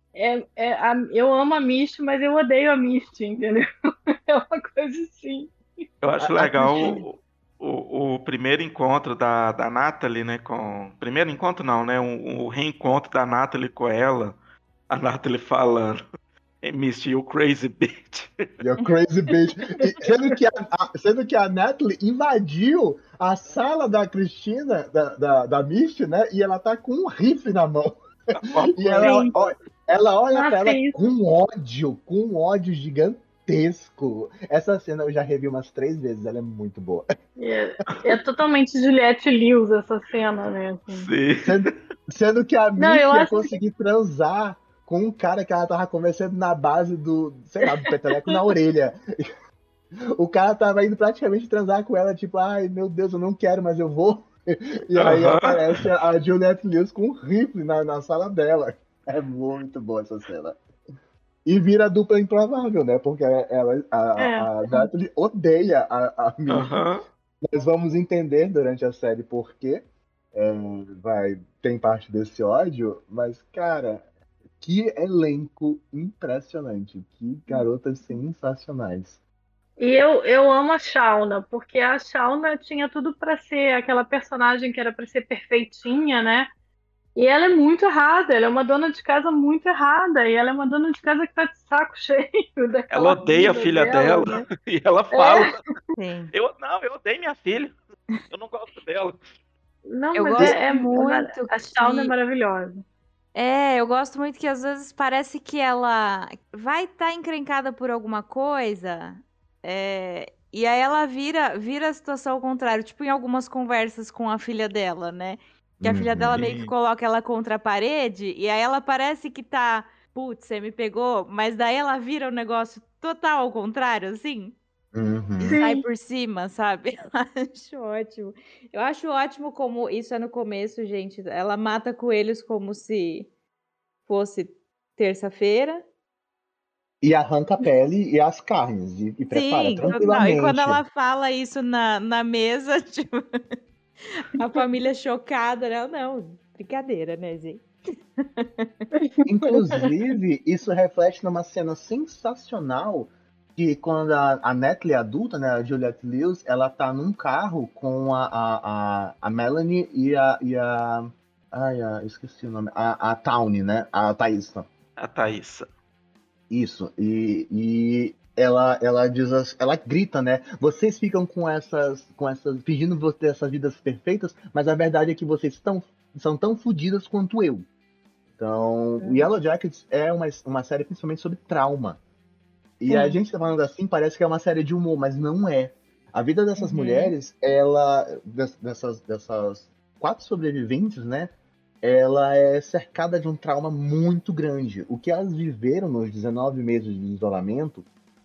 eu amo a Misty, mas eu odeio a Misty, entendeu? É uma coisa assim. Eu acho A legal Christine. o primeiro encontro da Natalie, né? Primeiro encontro não, né? O reencontro da Natalie com ela. A Natalie falando, hey, Misty, you crazy bitch. You're crazy bitch. E sendo que a Natalie invadiu a sala da Cristina, da Misty, né? E ela tá com um rifle na mão. E Sim. ela olha Nossa, pra ela isso. com um ódio gigantesco. Essa cena eu já revi umas 3 vezes, ela é muito boa. É totalmente Juliette Lewis essa cena, né? Assim. Sim. Sendo que a Não, eu Misty ia acho conseguir transar com um cara que ela tava conversando na base do, sei lá, do peteleco na orelha. O cara tava indo praticamente transar com ela, tipo, ai meu Deus, eu não quero, mas eu vou. E aí Aham. aparece a Juliette Lewis com um rifle na sala dela. É muito boa essa cena. E vira dupla improvável, né? Porque a Natalie odeia a Misty. Aham. Nós vamos entender durante a série por quê. Tem parte desse ódio, mas, cara, que elenco impressionante. Que garotas sensacionais. E eu amo a Shauna, porque a Shauna tinha tudo pra ser aquela personagem que era pra ser perfeitinha, né? E ela é muito errada, ela é uma dona de casa muito errada, e ela é uma dona de casa que tá de saco cheio Ela daquela odeia a vida filha dela, dela né? e ela É, fala: Sim. eu odeio minha filha, eu não gosto dela. não, Eu mas gosto muito a Shauna é que. maravilhosa. Eu gosto muito que às vezes parece que ela vai estar encrencada por alguma coisa, e aí ela vira a situação ao contrário, tipo em algumas conversas com a filha dela, né? Que a filha dela Uhum. meio que Sim. coloca ela contra a parede, e aí ela parece que tá, putz, você me pegou, mas daí ela vira o negócio total ao contrário, assim. E Uhum. sai Sim, por cima, sabe? Eu acho ótimo. Eu acho ótimo como isso é no começo, gente. Ela mata coelhos como se fosse terça-feira. E arranca a pele e as carnes e prepara Sim, total. E quando tranquilamente. ela fala isso na mesa, tipo, a família chocada, né? Não, brincadeira, né, gente? Inclusive, isso reflete numa cena sensacional que quando a Natalie adulta, né, a Juliette Lewis, ela tá num carro com a Melanie esqueci o nome, a Tawny, né, a Thaísa. A Thaísa. Isso, e ela diz, ela grita, né? Vocês ficam fingindo ter essas vidas perfeitas, mas a verdade é que vocês são tão fodidas quanto eu. Então, o Yellow Jackets é uma série principalmente sobre trauma. E a sim. gente tá falando assim, parece que é uma série de humor, mas não é. A vida dessas Uhum. mulheres, dessas 4 sobreviventes, né? Ela é cercada de um trauma muito grande. O que elas viveram nos 19 meses de isolamento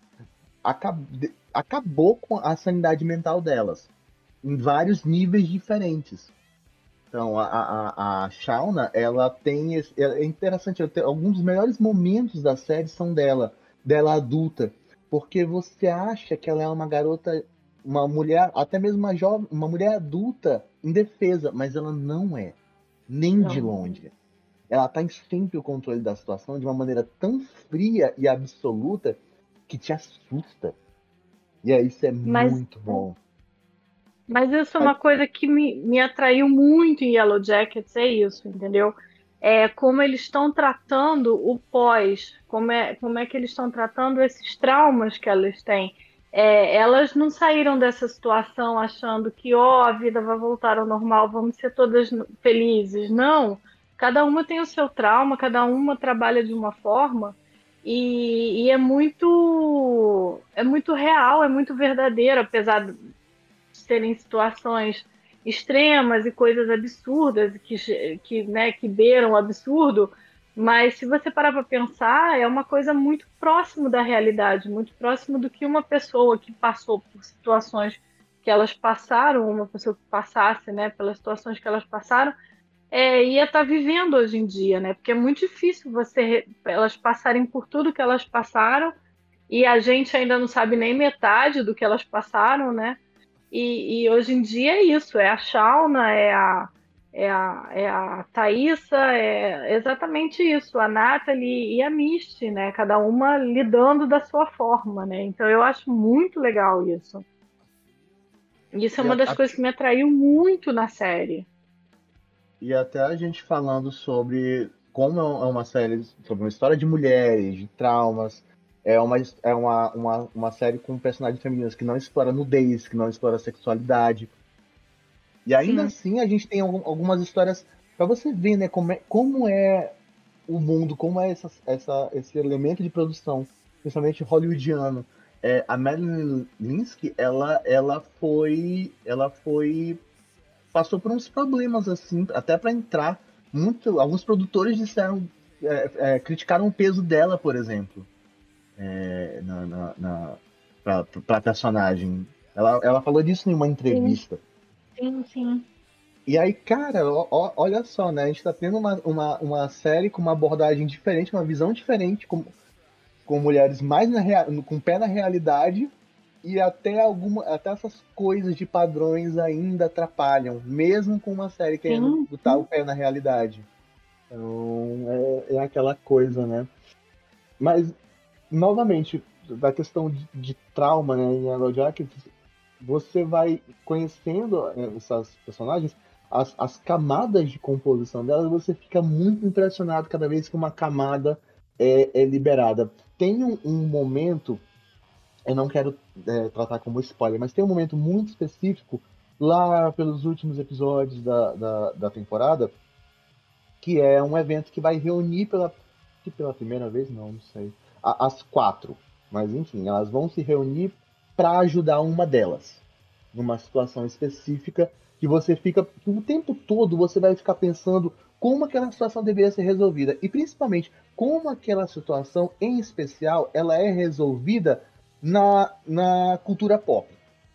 acabou com a sanidade mental delas, em vários níveis diferentes. Então, a Shauna, ela tem. É interessante, alguns dos melhores momentos da série são dela adulta. Porque você acha que ela é uma garota, uma mulher, até mesmo uma jovem, uma mulher adulta indefesa, mas ela não é. Nem de Não. longe. Ela tá em sempre o controle da situação de uma maneira tão fria e absoluta que te assusta. E aí isso é Mas, muito bom. mas isso é uma coisa que me atraiu muito em Yellow Jackets, é isso, entendeu? É como eles estão tratando o pós, como é que eles estão tratando esses traumas que elas têm. elas não saíram dessa situação achando que, a vida vai voltar ao normal, vamos ser todas felizes. Não, cada uma tem o seu trauma, cada uma trabalha de uma forma e é muito real, é muito verdadeiro, apesar de serem situações extremas e coisas absurdas que beiram o absurdo, mas se você parar para pensar, é uma coisa muito próximo da realidade, muito próximo do que uma pessoa que passou por situações que elas passaram, uma pessoa que passasse, né, pelas situações que elas passaram, ia estar vivendo hoje em dia, né? Porque é muito difícil elas passarem por tudo que elas passaram e a gente ainda não sabe nem metade do que elas passaram, né? E hoje em dia é isso, é a Shauna, é a Thaísa, é exatamente isso, a Nathalie e a Misty, né? Cada uma lidando da sua forma, né? Então eu acho muito legal isso. Isso é E, uma das coisas que me atraiu muito na série. e até a gente falando sobre como é uma série sobre uma história de mulheres, de traumas, uma série com personagens femininas que não explora nudez, que não explora sexualidade. E ainda Sim, assim a gente tem algumas histórias para você ver, né, como é o mundo, como é esse elemento de produção, principalmente hollywoodiano. A Madeline Linsky, ela foi passou por uns problemas assim, até para entrar muito. Alguns produtores disseram, criticaram o peso dela, por exemplo, para personagem. Ela falou disso em uma sim, entrevista. sim, sim. E aí, cara, olha só, né? A gente tá tendo uma série com uma abordagem diferente, uma visão diferente, com mulheres mais com o pé na realidade, e até essas coisas de padrões ainda atrapalham, mesmo com uma série querendo Sim, botar o pé na realidade. Então, é aquela coisa, né? Mas, novamente, da questão de trauma, né, em Yellow Jackets, você vai conhecendo essas personagens, as camadas de composição delas, você fica muito impressionado cada vez que uma camada é liberada. Tem um momento, eu não quero tratar como spoiler, mas tem um momento muito específico lá pelos últimos episódios da temporada, que é um evento que vai reunir pela primeira vez, não sei, as quatro. Mas enfim, elas vão se reunir para ajudar uma delas numa situação específica que você fica o tempo todo você vai ficar pensando como aquela situação deveria ser resolvida e principalmente como aquela situação em especial ela é resolvida na cultura pop.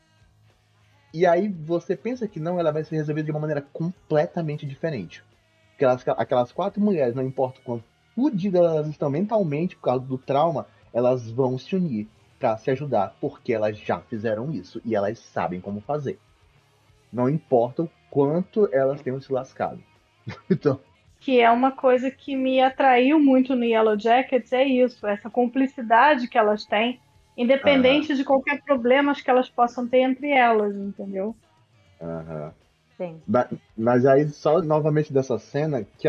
E aí você pensa que não, ela vai ser resolvida de uma maneira completamente diferente. Aquelas quatro mulheres, não importa o quanto fodidas elas estão mentalmente por causa do trauma, elas vão se unir para se ajudar, porque elas já fizeram isso e elas sabem como fazer. Não importa o quanto elas tenham se lascado. Então, que é uma coisa que me atraiu muito no Yellow Jackets, é isso, essa cumplicidade que elas têm, aham, independente de qualquer problema que elas possam ter entre elas, entendeu? aham. Sim. Mas aí, só novamente dessa cena, que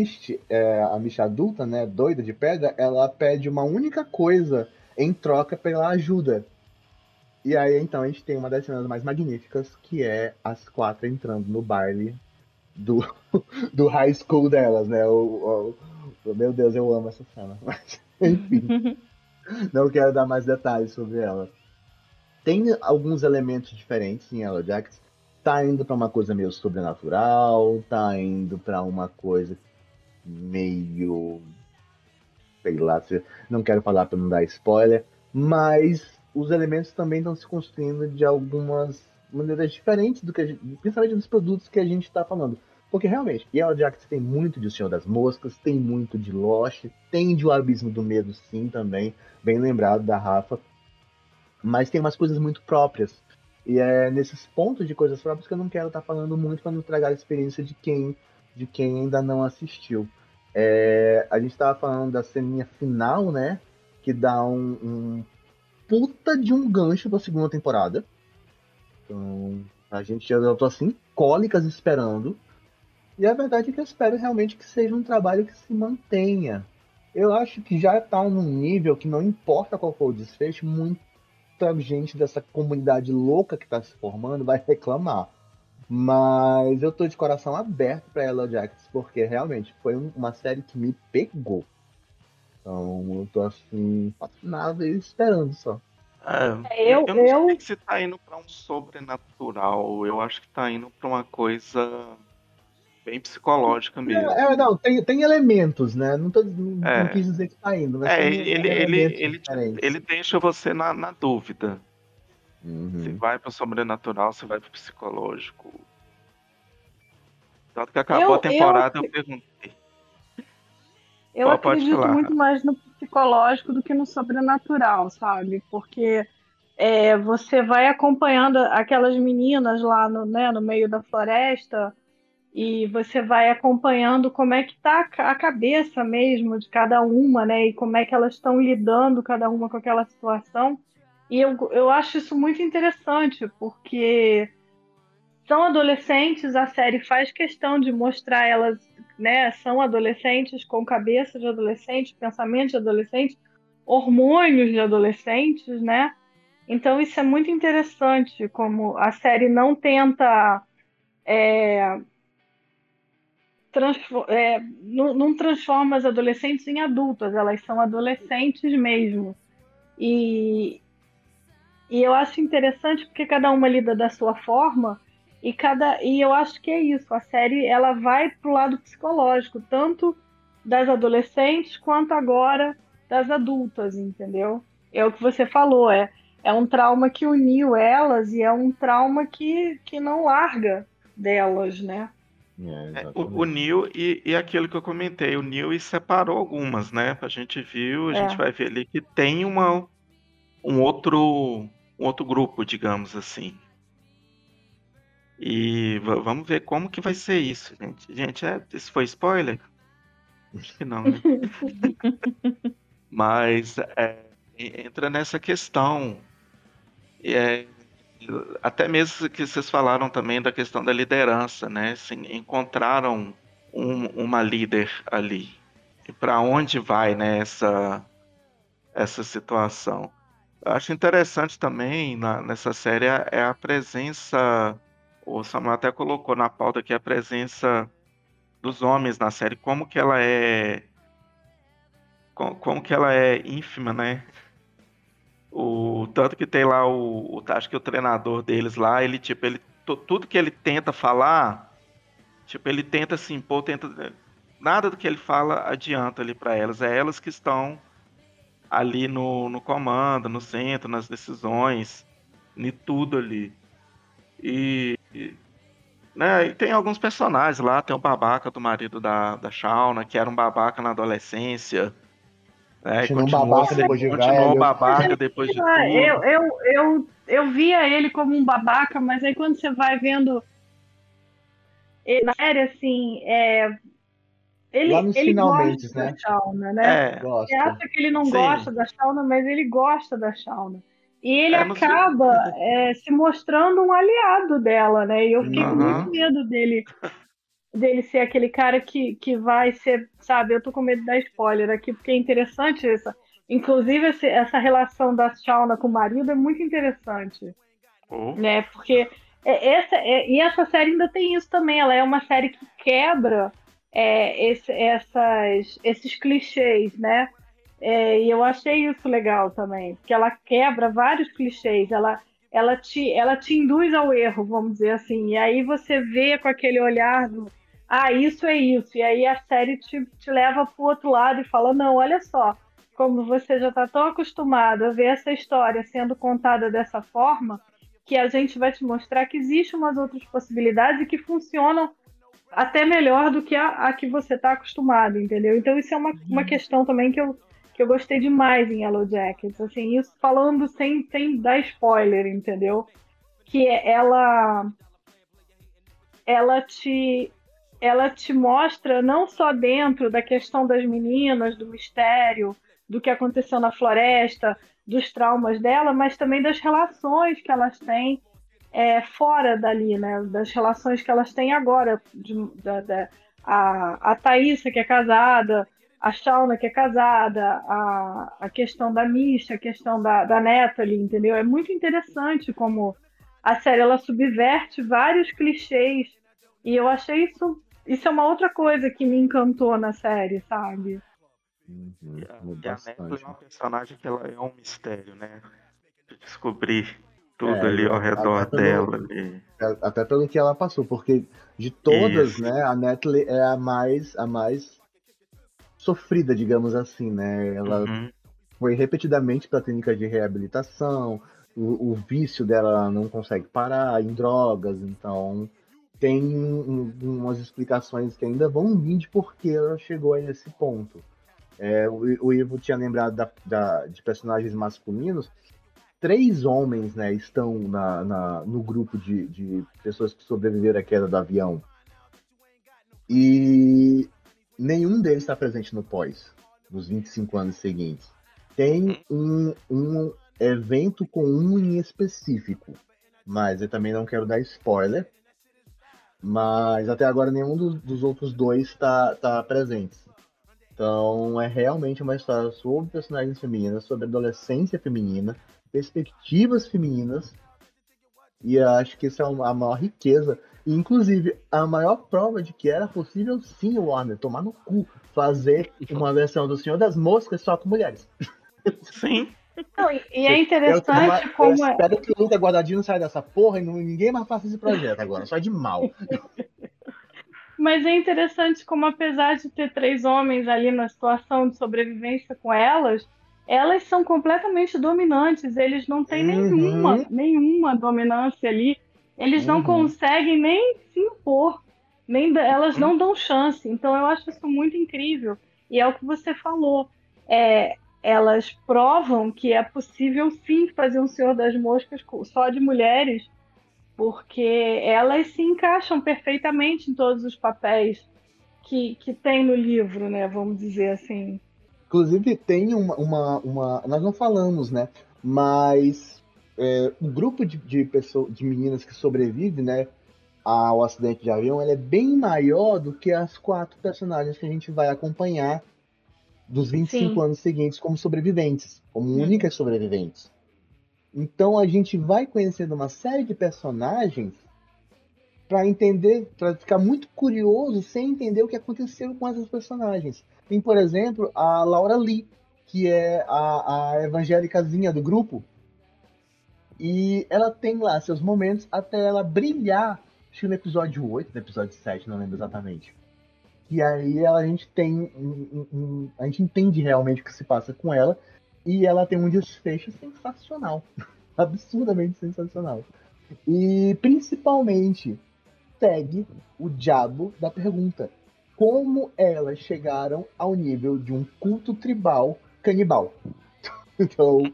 a Misty adulta, né, doida de pedra, ela pede uma única coisa em troca pela ajuda. E aí, então, a gente tem uma das cenas mais magníficas, que é as quatro entrando no baile do, do high school delas, né? Meu Deus, eu amo essa cena. Mas, enfim, não quero dar mais detalhes sobre ela. Tem alguns elementos diferentes em Yellow Jackets. Tá indo pra uma coisa meio sobrenatural, tá indo pra uma coisa meio, sei lá, não quero falar pra não dar spoiler, mas os elementos também estão se construindo de algumas maneiras diferentes do que principalmente dos produtos que a gente está falando. Porque realmente, Yellow Jackets tem muito de O Senhor das Moscas, tem muito de Lost, tem de O Abismo do Medo, sim, também, bem lembrado da Rafa, mas tem umas coisas muito próprias. E é nesses pontos de coisas próprias que eu não quero estar falando muito para não estragar a experiência de quem ainda não assistiu. A gente estava falando da ceninha final, né? Que dá um puta de um gancho pra segunda temporada. Então, eu tô assim, cólicas esperando. E a verdade é que eu espero realmente que seja um trabalho que se mantenha. Eu acho que já tá num nível que não importa qual for o desfecho, muito. muita gente dessa comunidade louca que tá se formando vai reclamar. Mas eu tô de coração aberto pra Yellow Jackets, porque realmente foi uma série que me pegou. Então eu tô assim, fascinado e esperando só. Eu não sei se tá indo pra um sobrenatural. Eu acho que tá indo pra uma coisa bem psicológica mesmo. Não, tem elementos, né? Não quis dizer que tá indo, mas tem elementos diferentes. ele deixa você na dúvida. Uhum. Se vai pro sobrenatural, se vai pro psicológico. Tanto que acabou a temporada, eu perguntei. Eu acredito muito mais no psicológico do que no sobrenatural, sabe? Porque você vai acompanhando aquelas meninas lá no meio da floresta e você vai acompanhando como é que tá a cabeça mesmo de cada uma, né? E como é que elas estão lidando cada uma com aquela situação. E eu acho isso muito interessante, porque são adolescentes, a série faz questão de mostrar elas, né? São adolescentes com cabeça de adolescente, pensamento de adolescente, hormônios de adolescentes, né? Então isso é muito interessante, como a série não tenta não transforma as adolescentes em adultas, elas são adolescentes mesmo. E eu acho interessante porque cada uma lida da sua forma e eu acho que é isso. A série ela vai pro lado psicológico, tanto das adolescentes quanto agora das adultas, entendeu? É o que você falou, é um trauma que uniu elas e é um trauma que não larga delas, né? O Neil e aquilo que eu comentei, o Neil separou algumas, né? A gente viu, a gente vai ver ali que tem um outro grupo, digamos assim. E vamos ver como que vai ser isso, gente. Gente, isso foi spoiler? Acho que não, né? Mas entra nessa questão. Até mesmo que vocês falaram também da questão da liderança, né? Assim, encontraram uma líder ali. E para onde vai, né, essa situação? Eu acho interessante também nessa série é a presença, o Samuel até colocou na pauta aqui a presença dos homens na série, como que ela é ínfima, né? O tanto que tem lá acho que o treinador deles lá, ele tipo, tudo que ele tenta falar, tipo, ele tenta se impor, nada do que ele fala adianta ali para elas, é elas que estão ali no comando, no centro, nas decisões, em tudo ali. Né, e tem alguns personagens lá, tem o babaca do marido da Shauna, que era um babaca na adolescência, né, continuou babaca depois de tudo. Eu via ele como um babaca, mas aí quando você vai vendo na série, assim, lá nos ele finalmente, gosta né? da Shauna, né? Você acha que ele não gosta da Shauna, mas ele gosta da Shauna. E ele acaba se mostrando um aliado dela, né? E eu fiquei com muito medo dele ser aquele cara que vai ser, sabe? Eu tô com medo de dar spoiler aqui, porque é interessante isso. Inclusive, essa relação da Shauna com o marido é muito interessante, né? Porque essa série ainda tem isso também. Ela é uma série que quebra esses clichês, né? E eu achei isso legal também, porque ela quebra vários clichês. Ela te induz ao erro, vamos dizer assim. E aí você vê com aquele olhar isso é isso. E aí a série te leva para o outro lado e fala, não, olha só, como você já está tão acostumado a ver essa história sendo contada dessa forma, que a gente vai te mostrar que existem umas outras possibilidades e que funcionam até melhor do que a que você está acostumado, entendeu? Então isso é uma questão também que eu gostei demais em Yellow Jackets, assim, isso falando sem dar spoiler, entendeu? Que ela te mostra não só dentro da questão das meninas, do mistério, do que aconteceu na floresta, dos traumas dela, mas também das relações que elas têm fora dali, né? Das relações que elas têm agora. A Thaísa, que é casada, a Shauna, que é casada, a questão da Misha, a questão da Natalie, entendeu? É muito interessante como a série ela subverte vários clichês. E eu achei isso é uma outra coisa que me encantou na série, sabe? E a Natalie Bastante. é uma personagem que ela é um mistério, né? De descobrir tudo É, ali ao redor até dela. Ali. até pelo que ela passou, porque de todas, Isso. né, a Natalie é a mais sofrida, digamos assim, né? Ela Uhum. foi repetidamente para clínica de reabilitação, o vício dela não consegue parar em drogas, então tem umas explicações que ainda vão vir de por que ela chegou a esse ponto. O Ivo tinha lembrado de personagens masculinos. 3 homens, né, estão no grupo de pessoas que sobreviveram à queda do avião. E nenhum deles está presente no pós, nos 25 anos seguintes. Tem um evento com um em específico, mas eu também não quero dar spoiler. Mas até agora nenhum dos outros dois está presente. Então é realmente uma história sobre personagens femininas, sobre adolescência feminina, perspectivas femininas, e eu acho que isso é a maior riqueza. E, inclusive, a maior prova de que era possível sim o Warner tomar no cu fazer uma versão do Senhor das Moscas só com mulheres. Sim. Não, e é interessante eu como espero que o Luca Guadagnino saia dessa porra e ninguém mais faça esse projeto agora, só de mal. Mas é interessante como, apesar de ter 3 homens ali na situação de sobrevivência com elas, elas são completamente dominantes. Eles não têm Uhum, nenhuma dominância ali. Eles não uhum. conseguem nem se impor, elas Uhum. não dão chance. Então eu acho isso muito incrível. E é o que você falou. Elas provam que é possível sim fazer um Senhor das Moscas só de mulheres, porque elas se encaixam perfeitamente em todos os papéis que tem no livro, né? Vamos dizer assim. Inclusive, tem uma. Nós não falamos, né? Mas o grupo de pessoas, de meninas que sobrevive, né, ao acidente de avião, ela é bem maior do que as 4 personagens que a gente vai acompanhar dos 25 Sim. anos seguintes como sobreviventes, como Uhum. únicas sobreviventes. Então a gente vai conhecendo uma série de personagens para entender, para ficar muito curioso sem entender o que aconteceu com essas personagens. Tem, por exemplo, a Laura Lee, que é a evangélicazinha do grupo, e ela tem lá seus momentos até ela brilhar, acho que no episódio 8, no episódio 7, não lembro exatamente. E aí a gente tem a gente entende realmente o que se passa com ela, e ela tem um desfecho sensacional, absurdamente sensacional. E principalmente segue o diabo da pergunta: como elas chegaram ao nível de um culto tribal canibal? Então,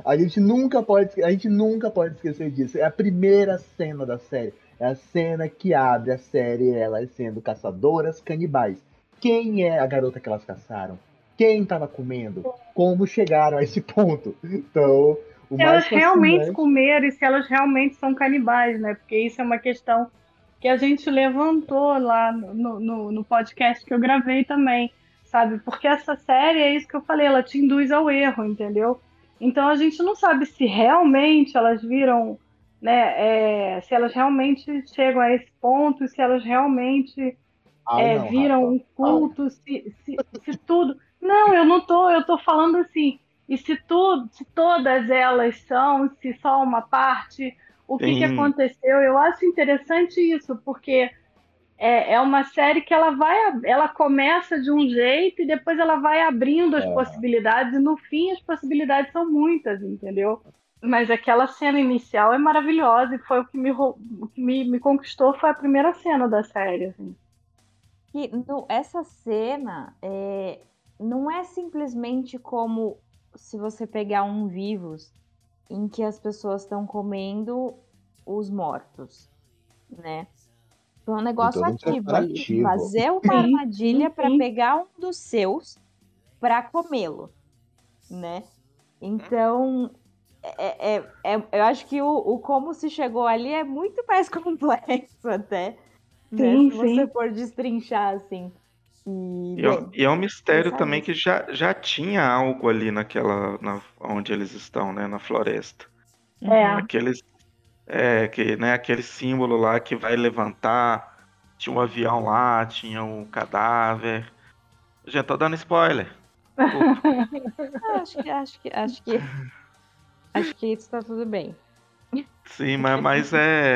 a gente nunca pode esquecer disso. É a primeira cena da série. É a cena que abre a série, elas sendo caçadoras canibais. Quem é a garota que elas caçaram? Quem estava comendo? Como chegaram a esse ponto? Então, o Se mais elas realmente fascinante. comeram e se elas realmente são canibais, né? Porque isso é uma questão que a gente levantou lá no podcast que eu gravei também, sabe? Porque essa série, é isso que eu falei, ela te induz ao erro, entendeu? Então a gente não sabe se realmente elas viram, né? Se elas realmente chegam a esse ponto, se elas realmente Ai, não, viram Rafa. um Para. culto, se tudo. Não, eu tô falando assim, e se todas elas são, se só uma parte, o que Sim. aconteceu? Eu acho interessante isso, porque é uma série que ela começa de um jeito e depois ela vai abrindo as É, possibilidades, e no fim as possibilidades são muitas, entendeu? Mas aquela cena inicial é maravilhosa e foi o que me conquistou foi a primeira cena da série, assim. Que essa cena não é simplesmente como se você pegar um Vivos em que as pessoas estão comendo os mortos, né? Foi um tem negócio todo um ativo ali. preparativo. Fazer uma Sim, sim, armadilha para sim. pegar um dos seus para comê-lo, né? Então, eu acho que o como se chegou ali é muito mais complexo até, né? Sim, Se você sim. for destrinchar assim. E é um mistério pensar também nisso. que já tinha algo ali onde eles estão, né? Na floresta. É. Aqueles, né, aquele símbolo lá que vai levantar. Tinha um avião lá, tinha um cadáver. Gente, tô dando spoiler. Desculpa. Acho que isso tá tudo bem. Sim, mas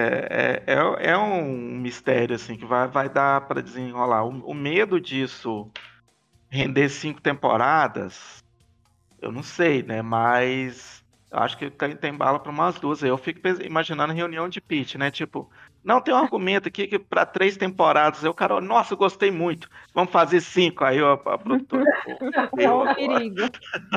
é um mistério assim que vai dar para desenrolar. O medo disso render 5 temporadas, eu não sei, né? Mas eu acho que tem bala para umas duas. Eu fico imaginando reunião de pitch, né? Tipo, não tem um argumento aqui que para 3 temporadas. Eu, cara, nossa, gostei muito. Vamos fazer 5. Aí a produtora, fudeu Ó, o agora. perigo.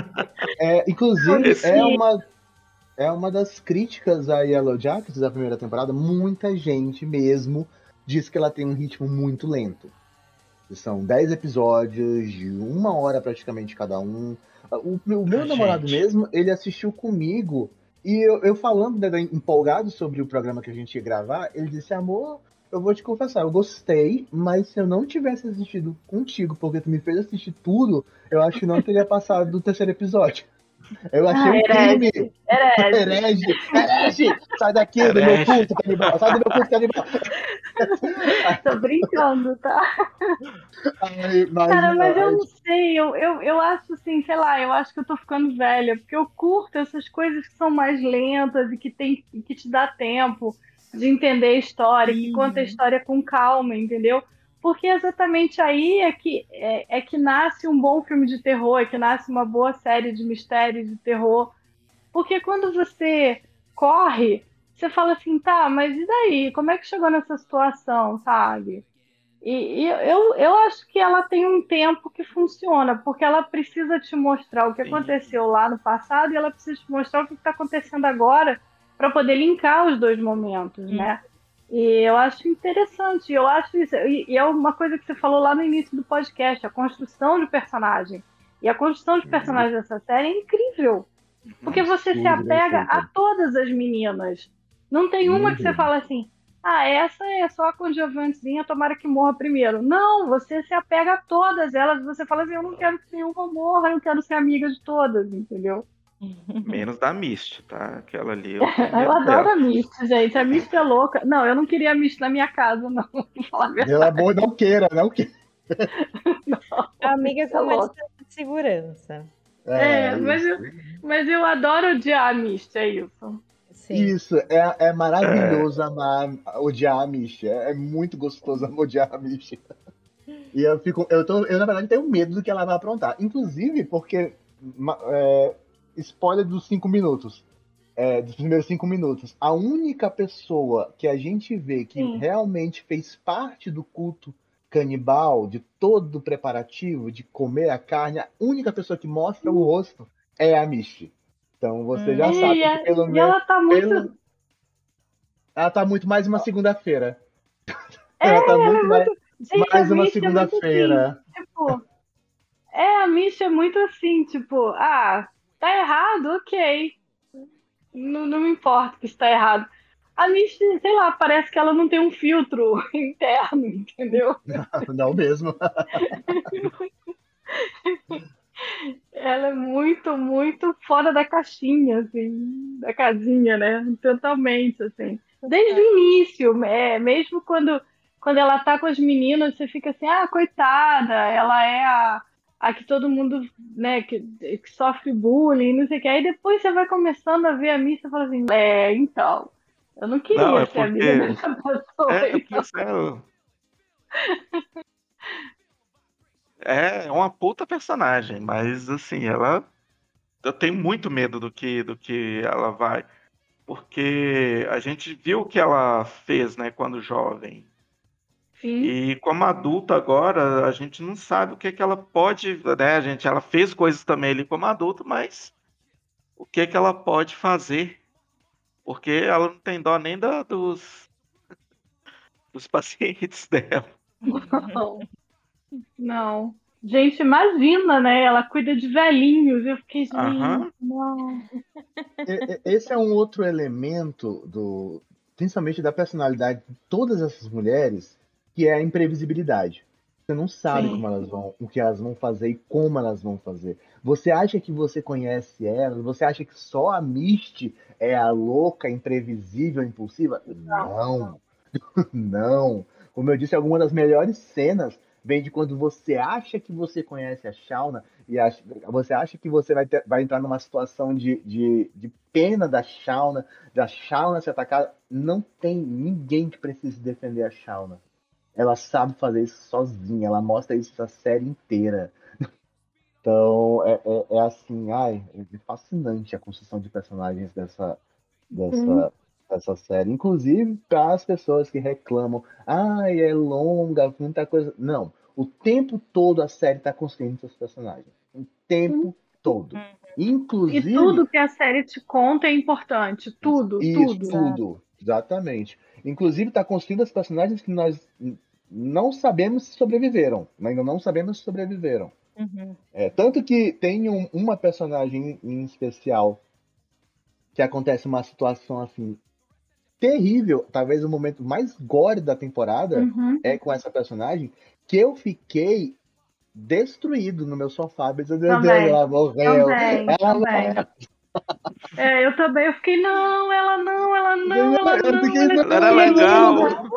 Inclusive, Sim. é uma das críticas a Yellow Jackets da primeira temporada. Muita gente mesmo diz que ela tem um ritmo muito lento. São 10 episódios de 1 hora praticamente cada um. O meu namorado Gente, mesmo, ele assistiu comigo e eu falando, né, empolgado sobre o programa que a gente ia gravar, ele disse, amor, eu vou te confessar, eu gostei, mas se eu não tivesse assistido contigo, porque tu me fez assistir tudo, eu acho que não teria passado do terceiro episódio. Eu achei um crime! Herege. Herege! Sai daqui do meu herege. culto, canibal! Sai do meu culto, canibal! Tô brincando, tá? Mas Cara, não, mas eu não sei, eu acho assim, sei lá, eu acho que eu tô ficando velha, porque eu curto essas coisas que são mais lentas e que te dá tempo de entender a história, que conta a história com calma, entendeu? Porque exatamente aí é que nasce um bom filme de terror, é que nasce uma boa série de mistérios de terror. Porque quando você corre, você fala assim, tá, mas e daí? Como é que chegou nessa situação, sabe? Eu acho que ela tem um tempo que funciona, porque ela precisa te mostrar o que Sim, aconteceu lá no passado e ela precisa te mostrar o que está acontecendo agora para poder linkar os dois momentos, né? E eu acho interessante, eu acho isso, e é uma coisa que você falou lá no início do podcast, a construção de personagem. E a construção de personagem dessa série é incrível, porque você se absurdo, bem apega a feita. todas as meninas. Não tem uma que você Uhum. fala assim, ah, essa é só a conjovantezinha, tomara que morra primeiro. Não, você se apega a todas elas, você fala assim, eu não quero que nenhuma morra, eu quero ser amiga de todas, entendeu? menos da Misty, tá? Aquela ali eu tenho Eu medo adoro dela. a Misty, gente, a Misty é louca. Não, eu não queria a Misty na minha casa, não, pra falar a Pelo verdade. amor, não queira, não queira. Não, a Amiga Misty é com uma louca. distância de segurança. É, Isso. mas eu adoro odiar a Misty, é isso. Sim. Isso, é É, maravilhoso odiar a Misty. É muito gostoso odiar a Misty. E eu na verdade tenho medo do que ela vai aprontar. Inclusive, porque, spoiler dos 5 minutos, dos primeiros 5 minutos, a única pessoa que a gente vê que Sim. realmente fez parte do culto canibal, de todo o preparativo, de comer a carne, a única pessoa que mostra o rosto é a Misty. Então você já sabe que pelo E menos. ela tá muito. Ela tá muito mais uma segunda-feira. É, Ela tá ela é muito muito. Gente, a mais uma Misty é muito assim. segunda-feira. Tipo, a Misty é muito assim, tipo, ah, tá errado, ok. Não, não me importa que está errado. A Misty, sei lá, parece que ela não tem um filtro interno, entendeu? Não mesmo. Ela é muito, muito fora da caixinha, assim, da casinha, né? Totalmente, assim. Desde o início, mesmo quando ela tá com as meninas, você fica assim, ah, coitada, ela é a que todo mundo, né, que sofre bullying, não sei o que. Aí depois você vai começando a ver a missa e fala assim, então, eu não não, queria ser amiga dessa pessoa. Então. pois é uma puta personagem, mas assim, eu tenho muito medo do que ela vai, porque a gente viu o que ela fez, né, quando jovem. Sim. E como adulta agora, a gente não sabe o que que ela pode, né, ela fez coisas também ali como adulta, mas o que que ela pode fazer? Porque ela não tem dó nem dos pacientes dela. Não. Não. Gente, imagina, né? Ela cuida de velhinhos. Eu fiquei, gente, Aham, não. Esse é um outro elemento principalmente da personalidade de todas essas mulheres, que é a imprevisibilidade. Você não sabe Sim. o que elas vão fazer e como elas vão fazer. Você acha que você conhece elas? Você acha que só a Misty é a louca, imprevisível, impulsiva? Não. Não, não. Como eu disse, alguma das melhores cenas vem de quando você acha que você conhece a Shauna e você acha que você vai entrar numa situação de pena da Shauna ser atacada. Não tem ninguém que precise defender a Shauna. Ela sabe fazer isso sozinha, ela mostra isso a série inteira. Então, é assim, é fascinante a construção de personagens Sim. dessa, dessa série. Inclusive, para as pessoas que reclamam, é longa, muita coisa. Não, o tempo todo a série está construindo seus personagens. O Sim. tempo todo. E Inclusive, tudo que a série te conta é importante. Tudo, isso, tudo. tudo. Exatamente. Inclusive, está construindo os personagens que nós não sabemos se sobreviveram. Ainda não sabemos se sobreviveram. Uhum. Tanto que tem uma personagem em especial que acontece uma situação assim terrível, talvez o momento mais gore da temporada Uhum. é com essa personagem, que eu fiquei destruído no meu sofá, pensando, meu Deus, Também. ela morreu, Também, ela também. morreu. Eu também, eu fiquei, não, ela não, ela não, ela Eu não, fiquei, ela Ela não, era e aí ele legal. morre.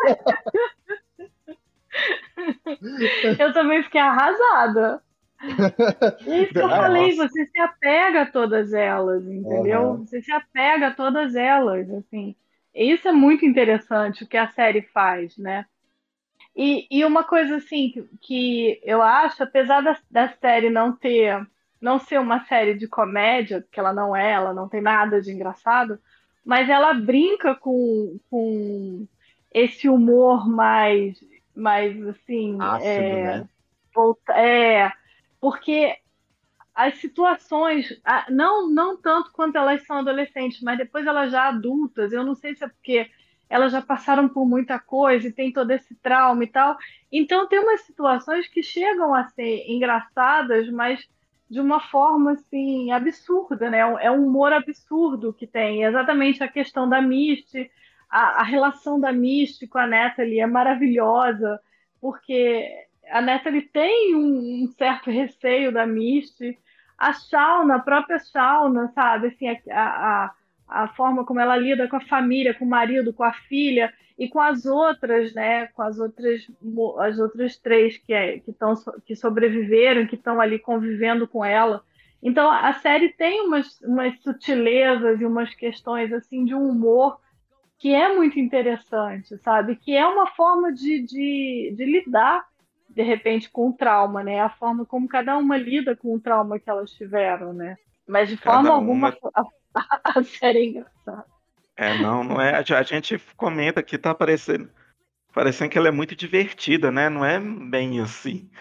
Eu também fiquei arrasada. E é isso que eu falei, Nossa. você se apega a todas elas, entendeu? Aham. Você se apega a todas elas, assim. Isso é muito interessante o que a série faz, né? E uma coisa assim que eu acho, apesar da série não ser uma série de comédia, porque ela não tem nada de engraçado, mas ela brinca com esse humor mais assim, Ácido, né? volta- é, porque as situações, não tanto quanto elas são adolescentes, mas depois elas já adultas, eu não sei se é porque elas já passaram por muita coisa e tem todo esse trauma e tal. Então tem umas situações que chegam a ser engraçadas, mas de uma forma assim absurda, né? É um humor absurdo que tem. Exatamente a questão da Misty, a relação da Misty com a Natalie é maravilhosa, porque a Natalie tem um certo receio da Misty, a Shauna, a própria Shauna, sabe? Assim, a forma como ela lida com a família, com o marido, com a filha e com as outras, né? Com as outras três que sobreviveram, que estão ali convivendo com ela. Então a série tem umas sutilezas e umas questões assim de um humor que é muito interessante, sabe? Que é uma forma de lidar, de repente, com o trauma, né? A forma como cada uma lida com o trauma que elas tiveram, né? Mas de forma Cada alguma uma. a série é engraçada. Não, não é. A gente comenta que tá parecendo que ela é muito divertida, né? Não é bem assim.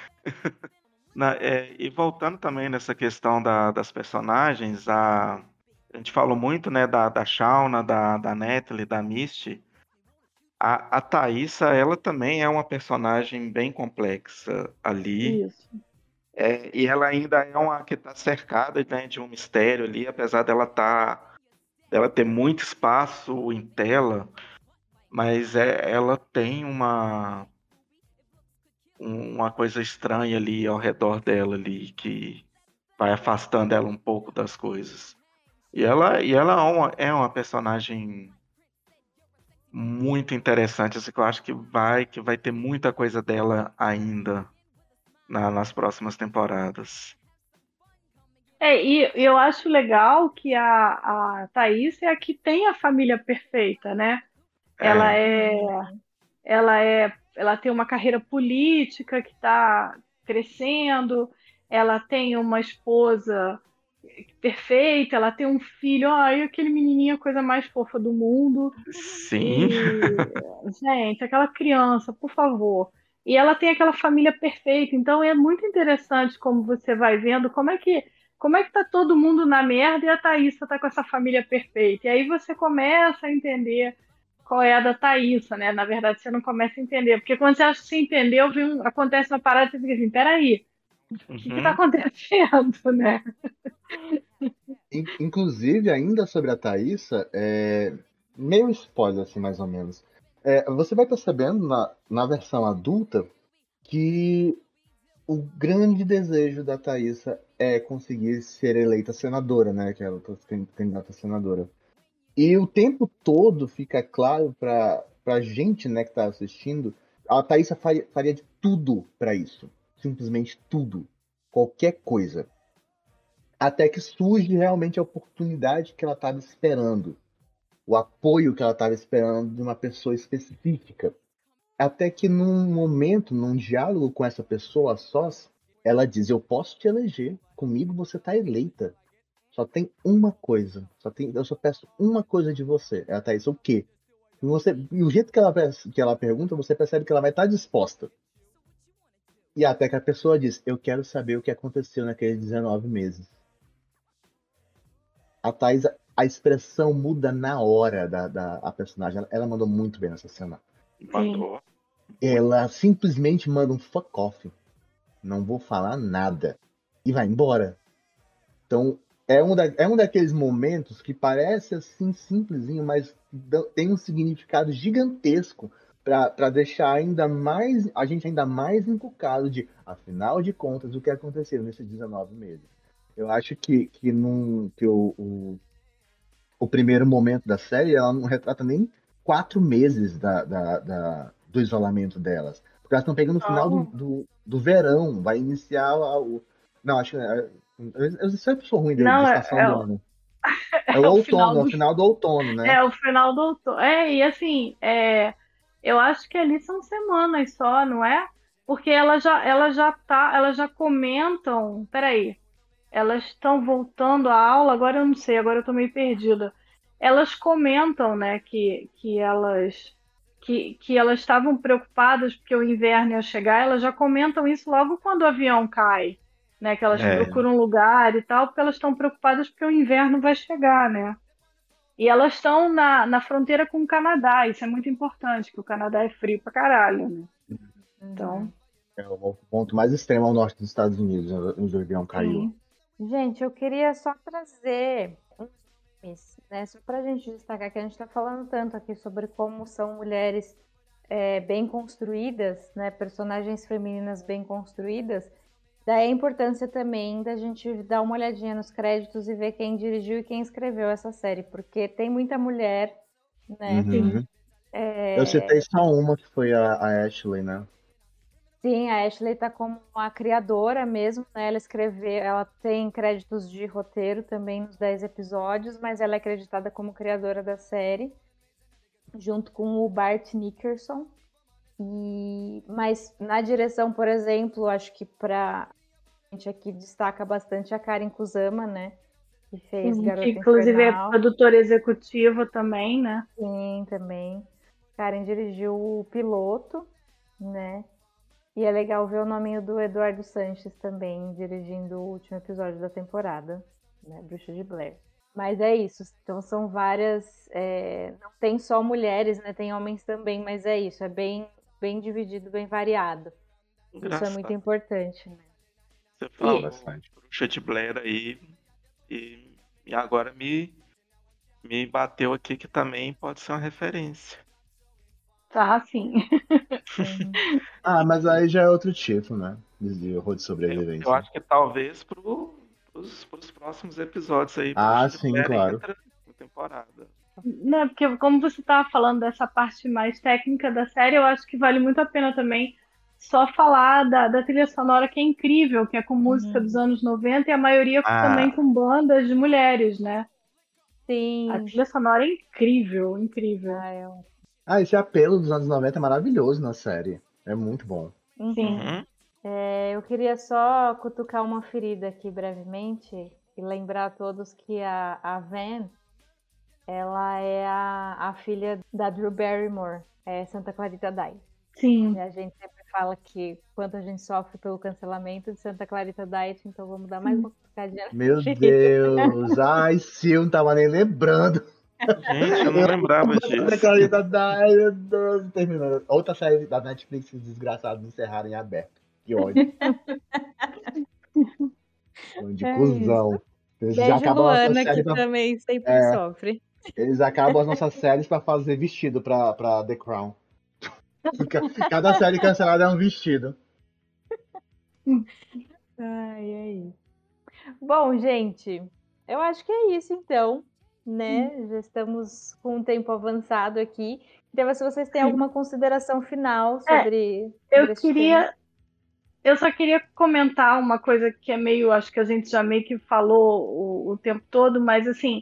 E voltando também nessa questão das personagens, a gente falou muito, né, da Shauna, da Natalie, da Misty. A Thaísa, ela também é uma personagem bem complexa ali. Isso. E ela ainda é uma que está cercada, né, de um mistério ali, apesar dela ter muito espaço em tela, mas ela tem uma coisa estranha ali ao redor dela ali, que vai afastando ela um pouco das coisas. E ela é uma personagem muito interessante, assim, que eu acho que vai ter muita coisa dela ainda nas próximas temporadas. E eu acho legal que a Thaís é a que tem a família perfeita, né? Ela É, é, ela tem uma carreira política que está crescendo, ela tem uma esposa perfeita, ela tem um filho, ai, aquele menininho é a coisa mais fofa do mundo. sim. E, gente, aquela criança, por favor. E ela tem aquela família perfeita, então é muito interessante como você vai vendo como é que tá todo mundo na merda e a Thaísa tá com essa família perfeita. E aí você começa a entender qual é a da Thaísa, né? Na verdade, você não começa a entender, porque quando você acha que você entendeu, acontece uma parada e você fica assim, peraí, o que tá Uhum. acontecendo, né? Inclusive, ainda sobre a Thaísa, meio spoiler, assim, mais ou menos. Você vai percebendo na versão adulta que o grande desejo da Thaísa é conseguir ser eleita senadora, né? Que ela tá candidata a senadora. E o tempo todo fica claro pra gente, né, que tá assistindo, a Thaísa faria de tudo pra isso. Simplesmente tudo. Qualquer coisa. Até que surge realmente a oportunidade que ela estava esperando. O apoio que ela estava esperando de uma pessoa específica. Até que num momento, num diálogo com essa pessoa a sós, ela diz: eu posso te eleger, comigo você está eleita. Só tem uma coisa, eu só peço uma coisa de você. Ela tá isso o quê? E o jeito que ela pergunta, você percebe que ela vai estar disposta. E até que a pessoa diz: eu quero saber o que aconteceu naqueles 19 meses. A Thais, a expressão muda na hora a personagem. Ela mandou muito bem nessa cena. Mandou. Ela simplesmente manda um fuck off. Não vou falar nada. E vai embora. Então, é um daqueles momentos que parece assim simplesinho, mas tem um significado gigantesco para deixar a gente ainda mais encucado de, afinal de contas, o que aconteceu nesses 19 meses. Eu acho que o primeiro momento da série, ela não retrata nem 4 meses do isolamento delas. Porque elas estão pegando o final do verão, vai iniciar o. Não, acho que. Eu sempre sou ruim de Não, estação do ano. É o o outono, é o final do outono, né? É o final do outono. E assim, eu acho que ali são semanas só, não é? Porque elas já comentam. Peraí, elas estão voltando à aula, agora eu não sei, agora eu tô meio perdida. Elas comentam, né, que elas estavam preocupadas porque o inverno ia chegar, elas já comentam isso logo quando o avião cai, né, que elas procuram um lugar e tal, porque elas estão preocupadas porque o inverno vai chegar, né? E elas estão na fronteira com o Canadá, isso é muito importante, que o Canadá é frio pra caralho, né? Então, É o ponto mais extremo ao norte dos Estados Unidos, onde o avião caiu. Gente, eu queria só trazer né, só para a gente destacar que a gente está falando tanto aqui sobre como são mulheres bem construídas, né, personagens femininas bem construídas, daí a importância também da gente dar uma olhadinha nos créditos e ver quem dirigiu e quem escreveu essa série, porque tem muita mulher, né? Uhum. Eu citei só uma, que foi a Ashley, né? Sim, a Ashley tá como a criadora mesmo, né? Ela tem créditos de roteiro também nos 10 episódios, mas ela é acreditada como criadora da série, junto com o Bart Nickerson. Mas na direção, por exemplo, acho que pra gente aqui destaca bastante a Karen Kusama, né? Que fez Garota que inclusive Infernal. é produtora executiva também, né? Sim, também. Karen dirigiu o piloto, né? E é legal ver o nominho do Eduardo Sanches também, dirigindo o último episódio da temporada, né? Bruxa de Blair. Mas é isso, então são várias... não tem só mulheres, né? Tem homens também, mas é isso, é bem dividido, bem variado. Isso é muito importante, né? Você falou Bruxa de Blair aí, e agora me bateu aqui que também pode ser uma referência. Tá, sim. Mas aí já é outro tipo, né? De horror de sobrevivência. Eu acho que talvez pros próximos episódios aí. Sim, claro. Entra na temporada. Não, porque como você estava falando dessa parte mais técnica da série, eu acho que vale muito a pena também só falar da trilha sonora, que é incrível, que é com música dos anos 90 e a maioria também com bandas de mulheres, né? Sim. A trilha sonora é incrível, incrível. Esse apelo dos anos 90 é maravilhoso na série. É muito bom. Sim. Eu queria só cutucar uma ferida aqui brevemente e lembrar a todos que a Van, ela é a filha da Drew Barrymore, Santa Clarita Diet. Sim. E a gente sempre fala que quanto a gente sofre pelo cancelamento de Santa Clarita Diet, então vamos dar mais uma cutucadinha. Meu Deus! Se eu não tava nem lembrando. Gente, eu não lembrava disso. Santa Clarita Diet, meu Deus, terminando. Outra série da Netflix que os desgraçados encerraram em aberto. Que ódio. De cuzão. Eles Beijo, acabam Luana, que também sempre sofre. Eles acabam as nossas séries pra fazer vestido pra The Crown. Cada série cancelada é um vestido. Ai, ai. Bom, gente, eu acho que é isso então, né? Já estamos com um tempo avançado aqui. Então, se vocês têm alguma consideração final É, sobre, eu sobre este tema. queria, eu só queria comentar uma coisa que é meio, acho que a gente já meio que falou o tempo todo, mas assim,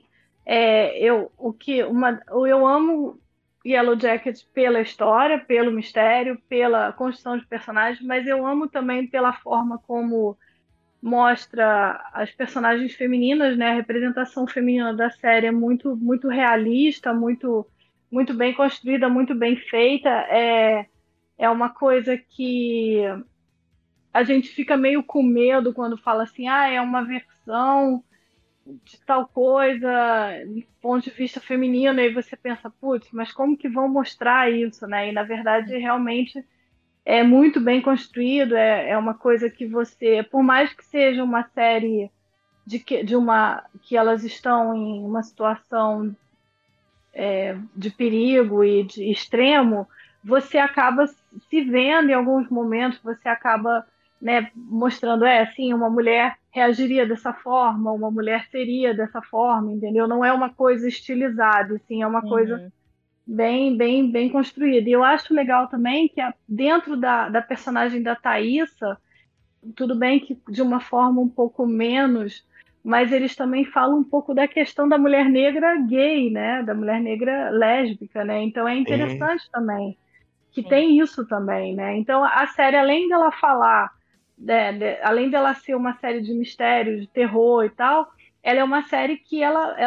eu amo Yellow Jacket pela história, pelo mistério, pela construção de personagens, mas eu amo também pela forma como mostra as personagens femininas, né? A representação feminina da série é muito, muito realista, muito bem construída, muito bem feita. É uma coisa que a gente fica meio com medo quando fala assim, é uma versão de tal coisa, do ponto de vista feminino, e você pensa, putz, mas como que vão mostrar isso, né? E na verdade, realmente é muito bem construído, é uma coisa que você, por mais que seja uma série que elas estão em uma situação de perigo e de extremo, você acaba se vendo em alguns momentos, você acaba, né, mostrando, assim, uma mulher reagiria dessa forma, uma mulher seria dessa forma, entendeu? Não é uma coisa estilizada, assim, é uma coisa Uhum. bem construída. E eu acho legal também que dentro da personagem da Thaísa, tudo bem que de uma forma um pouco menos, mas eles também falam um pouco da questão da mulher negra gay, né? Da mulher negra lésbica, né? Então é Sim, interessante também que Sim. tem isso também, né? Então a série, além dela falar, além dela ser uma série de mistério, de terror e tal, ela é uma série que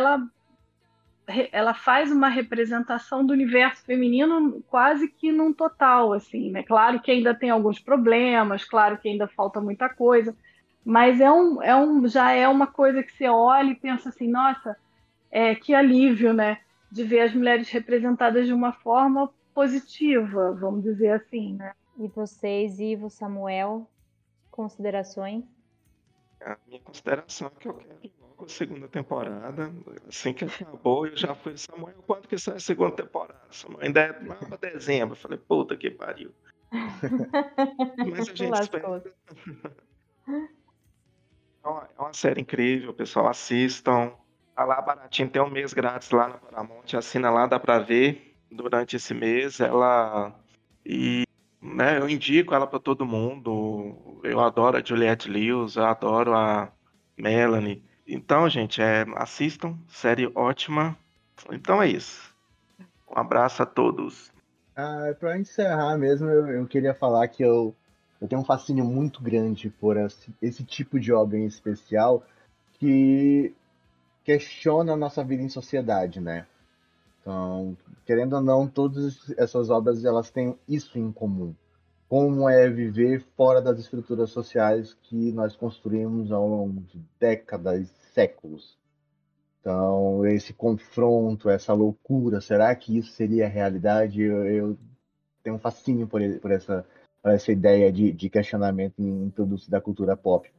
ela faz uma representação do universo feminino quase que num total, assim, né? Claro que ainda tem alguns problemas, claro que ainda falta muita coisa, mas já é uma coisa que você olha e pensa assim, nossa, que alívio, né? De ver as mulheres representadas de uma forma positiva, vamos dizer assim, né? E vocês, Ivo, Samuel, considerações? a minha consideração é que eu quero logo a segunda temporada. Assim que acabou, eu já fui, Samuel, quando que sai a segunda temporada? Samuel, ainda é lá pra dezembro. Eu falei, puta que pariu. Mas a gente espera. Lascou. É uma série incrível, pessoal. Assistam. Tá lá baratinho, tem um mês grátis lá na Paramount. Assina lá, dá pra ver durante esse mês. E, né, eu indico ela pra todo mundo. Eu adoro a Juliette Lewis, eu adoro a Melanie. Então, gente, assistam. Série ótima. Então é isso. Um abraço a todos. Para encerrar mesmo, eu queria falar que eu tenho um fascínio muito grande por esse tipo de obra em especial que questiona a nossa vida em sociedade, né? Então, querendo ou não, todas essas obras elas têm isso em comum. Como é viver fora das estruturas sociais que nós construímos ao longo de décadas, séculos. Então, esse confronto, essa loucura, será que isso seria realidade? Eu tenho um fascínio por essa ideia de questionamento em produtos da cultura pop.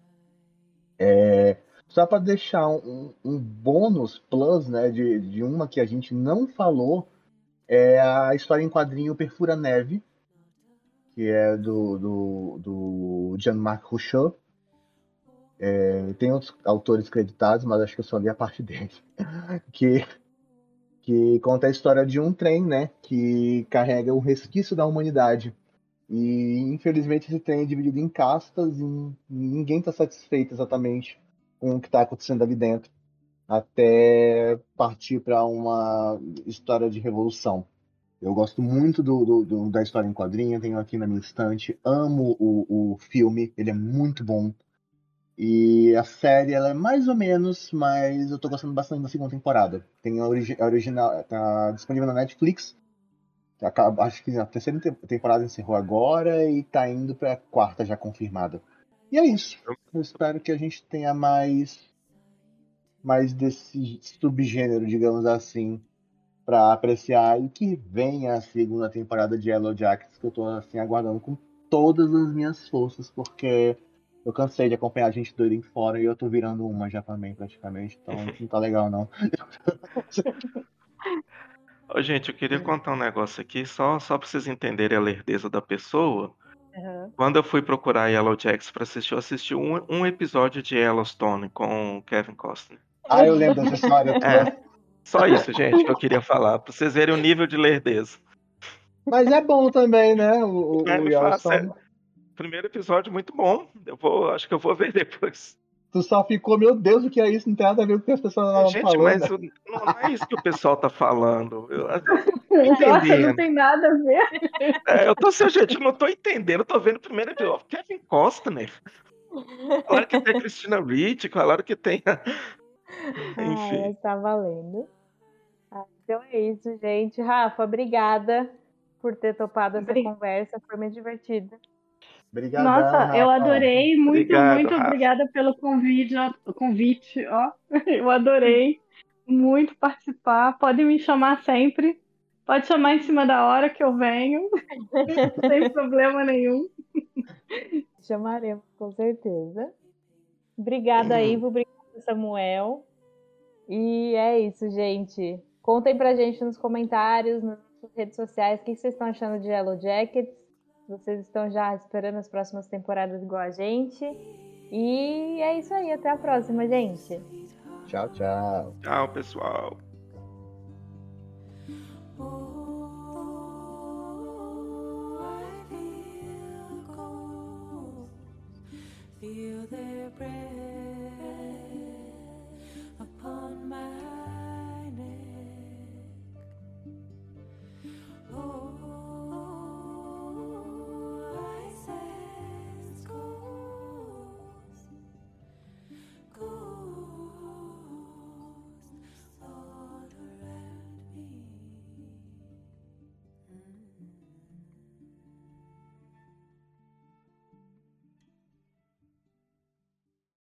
Só para deixar um bônus plus, né, de uma que a gente não falou, é a história em quadrinho Perfura Neve, que é do Jean-Marc Rousseau. Tem outros autores creditados, mas acho que eu só li a parte dele. Que, que conta a história de um trem, né, que carrega o resquício da humanidade. E, infelizmente, esse trem é dividido em castas e ninguém está satisfeito exatamente com o que está acontecendo ali dentro, até partir para uma história de revolução. Eu gosto muito da história em quadrinho, tenho aqui na minha estante, amo o filme, ele é muito bom. E a série, ela é mais ou menos, mas eu tô gostando bastante da segunda temporada. Tem a original, tá disponível na Netflix. Acho que a terceira temporada encerrou agora e tá indo pra quarta já confirmada. E é isso. Eu espero que a gente tenha mais desse subgênero, digamos assim, pra apreciar e que venha a segunda temporada de Yellow Jackets, que eu tô assim aguardando com todas as minhas forças, porque eu cansei de acompanhar a gente doida em fora e eu tô virando uma já também, praticamente, então não tá legal não. Ô, gente, eu queria contar um negócio aqui, só pra vocês entenderem a lerdeza da pessoa. Aham. Quando eu fui procurar Yellow Jackets pra assistir, eu assisti um episódio de Yellowstone com o Kevin Costner. Ah, eu lembro dessa história É, toda. só isso, gente, que eu queria falar, pra vocês verem o nível de lerdeza. Mas é bom também, né? O Ele fala, Yellowstone. primeiro episódio muito bom, acho que eu vou ver depois. Tu só ficou, meu Deus, o que é isso? Não tem nada a ver com o que as pessoas estavam Gente, falando. mas não é isso que o pessoal tá falando. Eu não tô Nossa, não entendendo. tem nada a ver. Eu tô assim, gente, eu não tô entendendo. Eu tô vendo o primeiro episódio. Kevin Costner. Falaram que tem a Christina Ricci, falaram que tem. Enfim. Está valendo. Então é isso, gente. Rafa, obrigada por ter topado essa conversa. Foi muito divertida. Obrigadão, Nossa, eu Rafa. adorei. Muito, Obrigado, muito Rafa. obrigada pelo convite, ó. Eu adorei muito participar. Pode me chamar sempre. Pode chamar em cima da hora que eu venho. Sem problema nenhum. Chamaremos, com certeza. Obrigada, Ivo. Obrigada, Samuel. E é isso, gente. Contem pra gente nos comentários, nas redes sociais, o que vocês estão achando de Yellow Jackets. Vocês estão já esperando as próximas temporadas igual a gente. E é isso aí. Até a próxima, gente. Tchau, tchau. Tchau, pessoal. Feel their breath.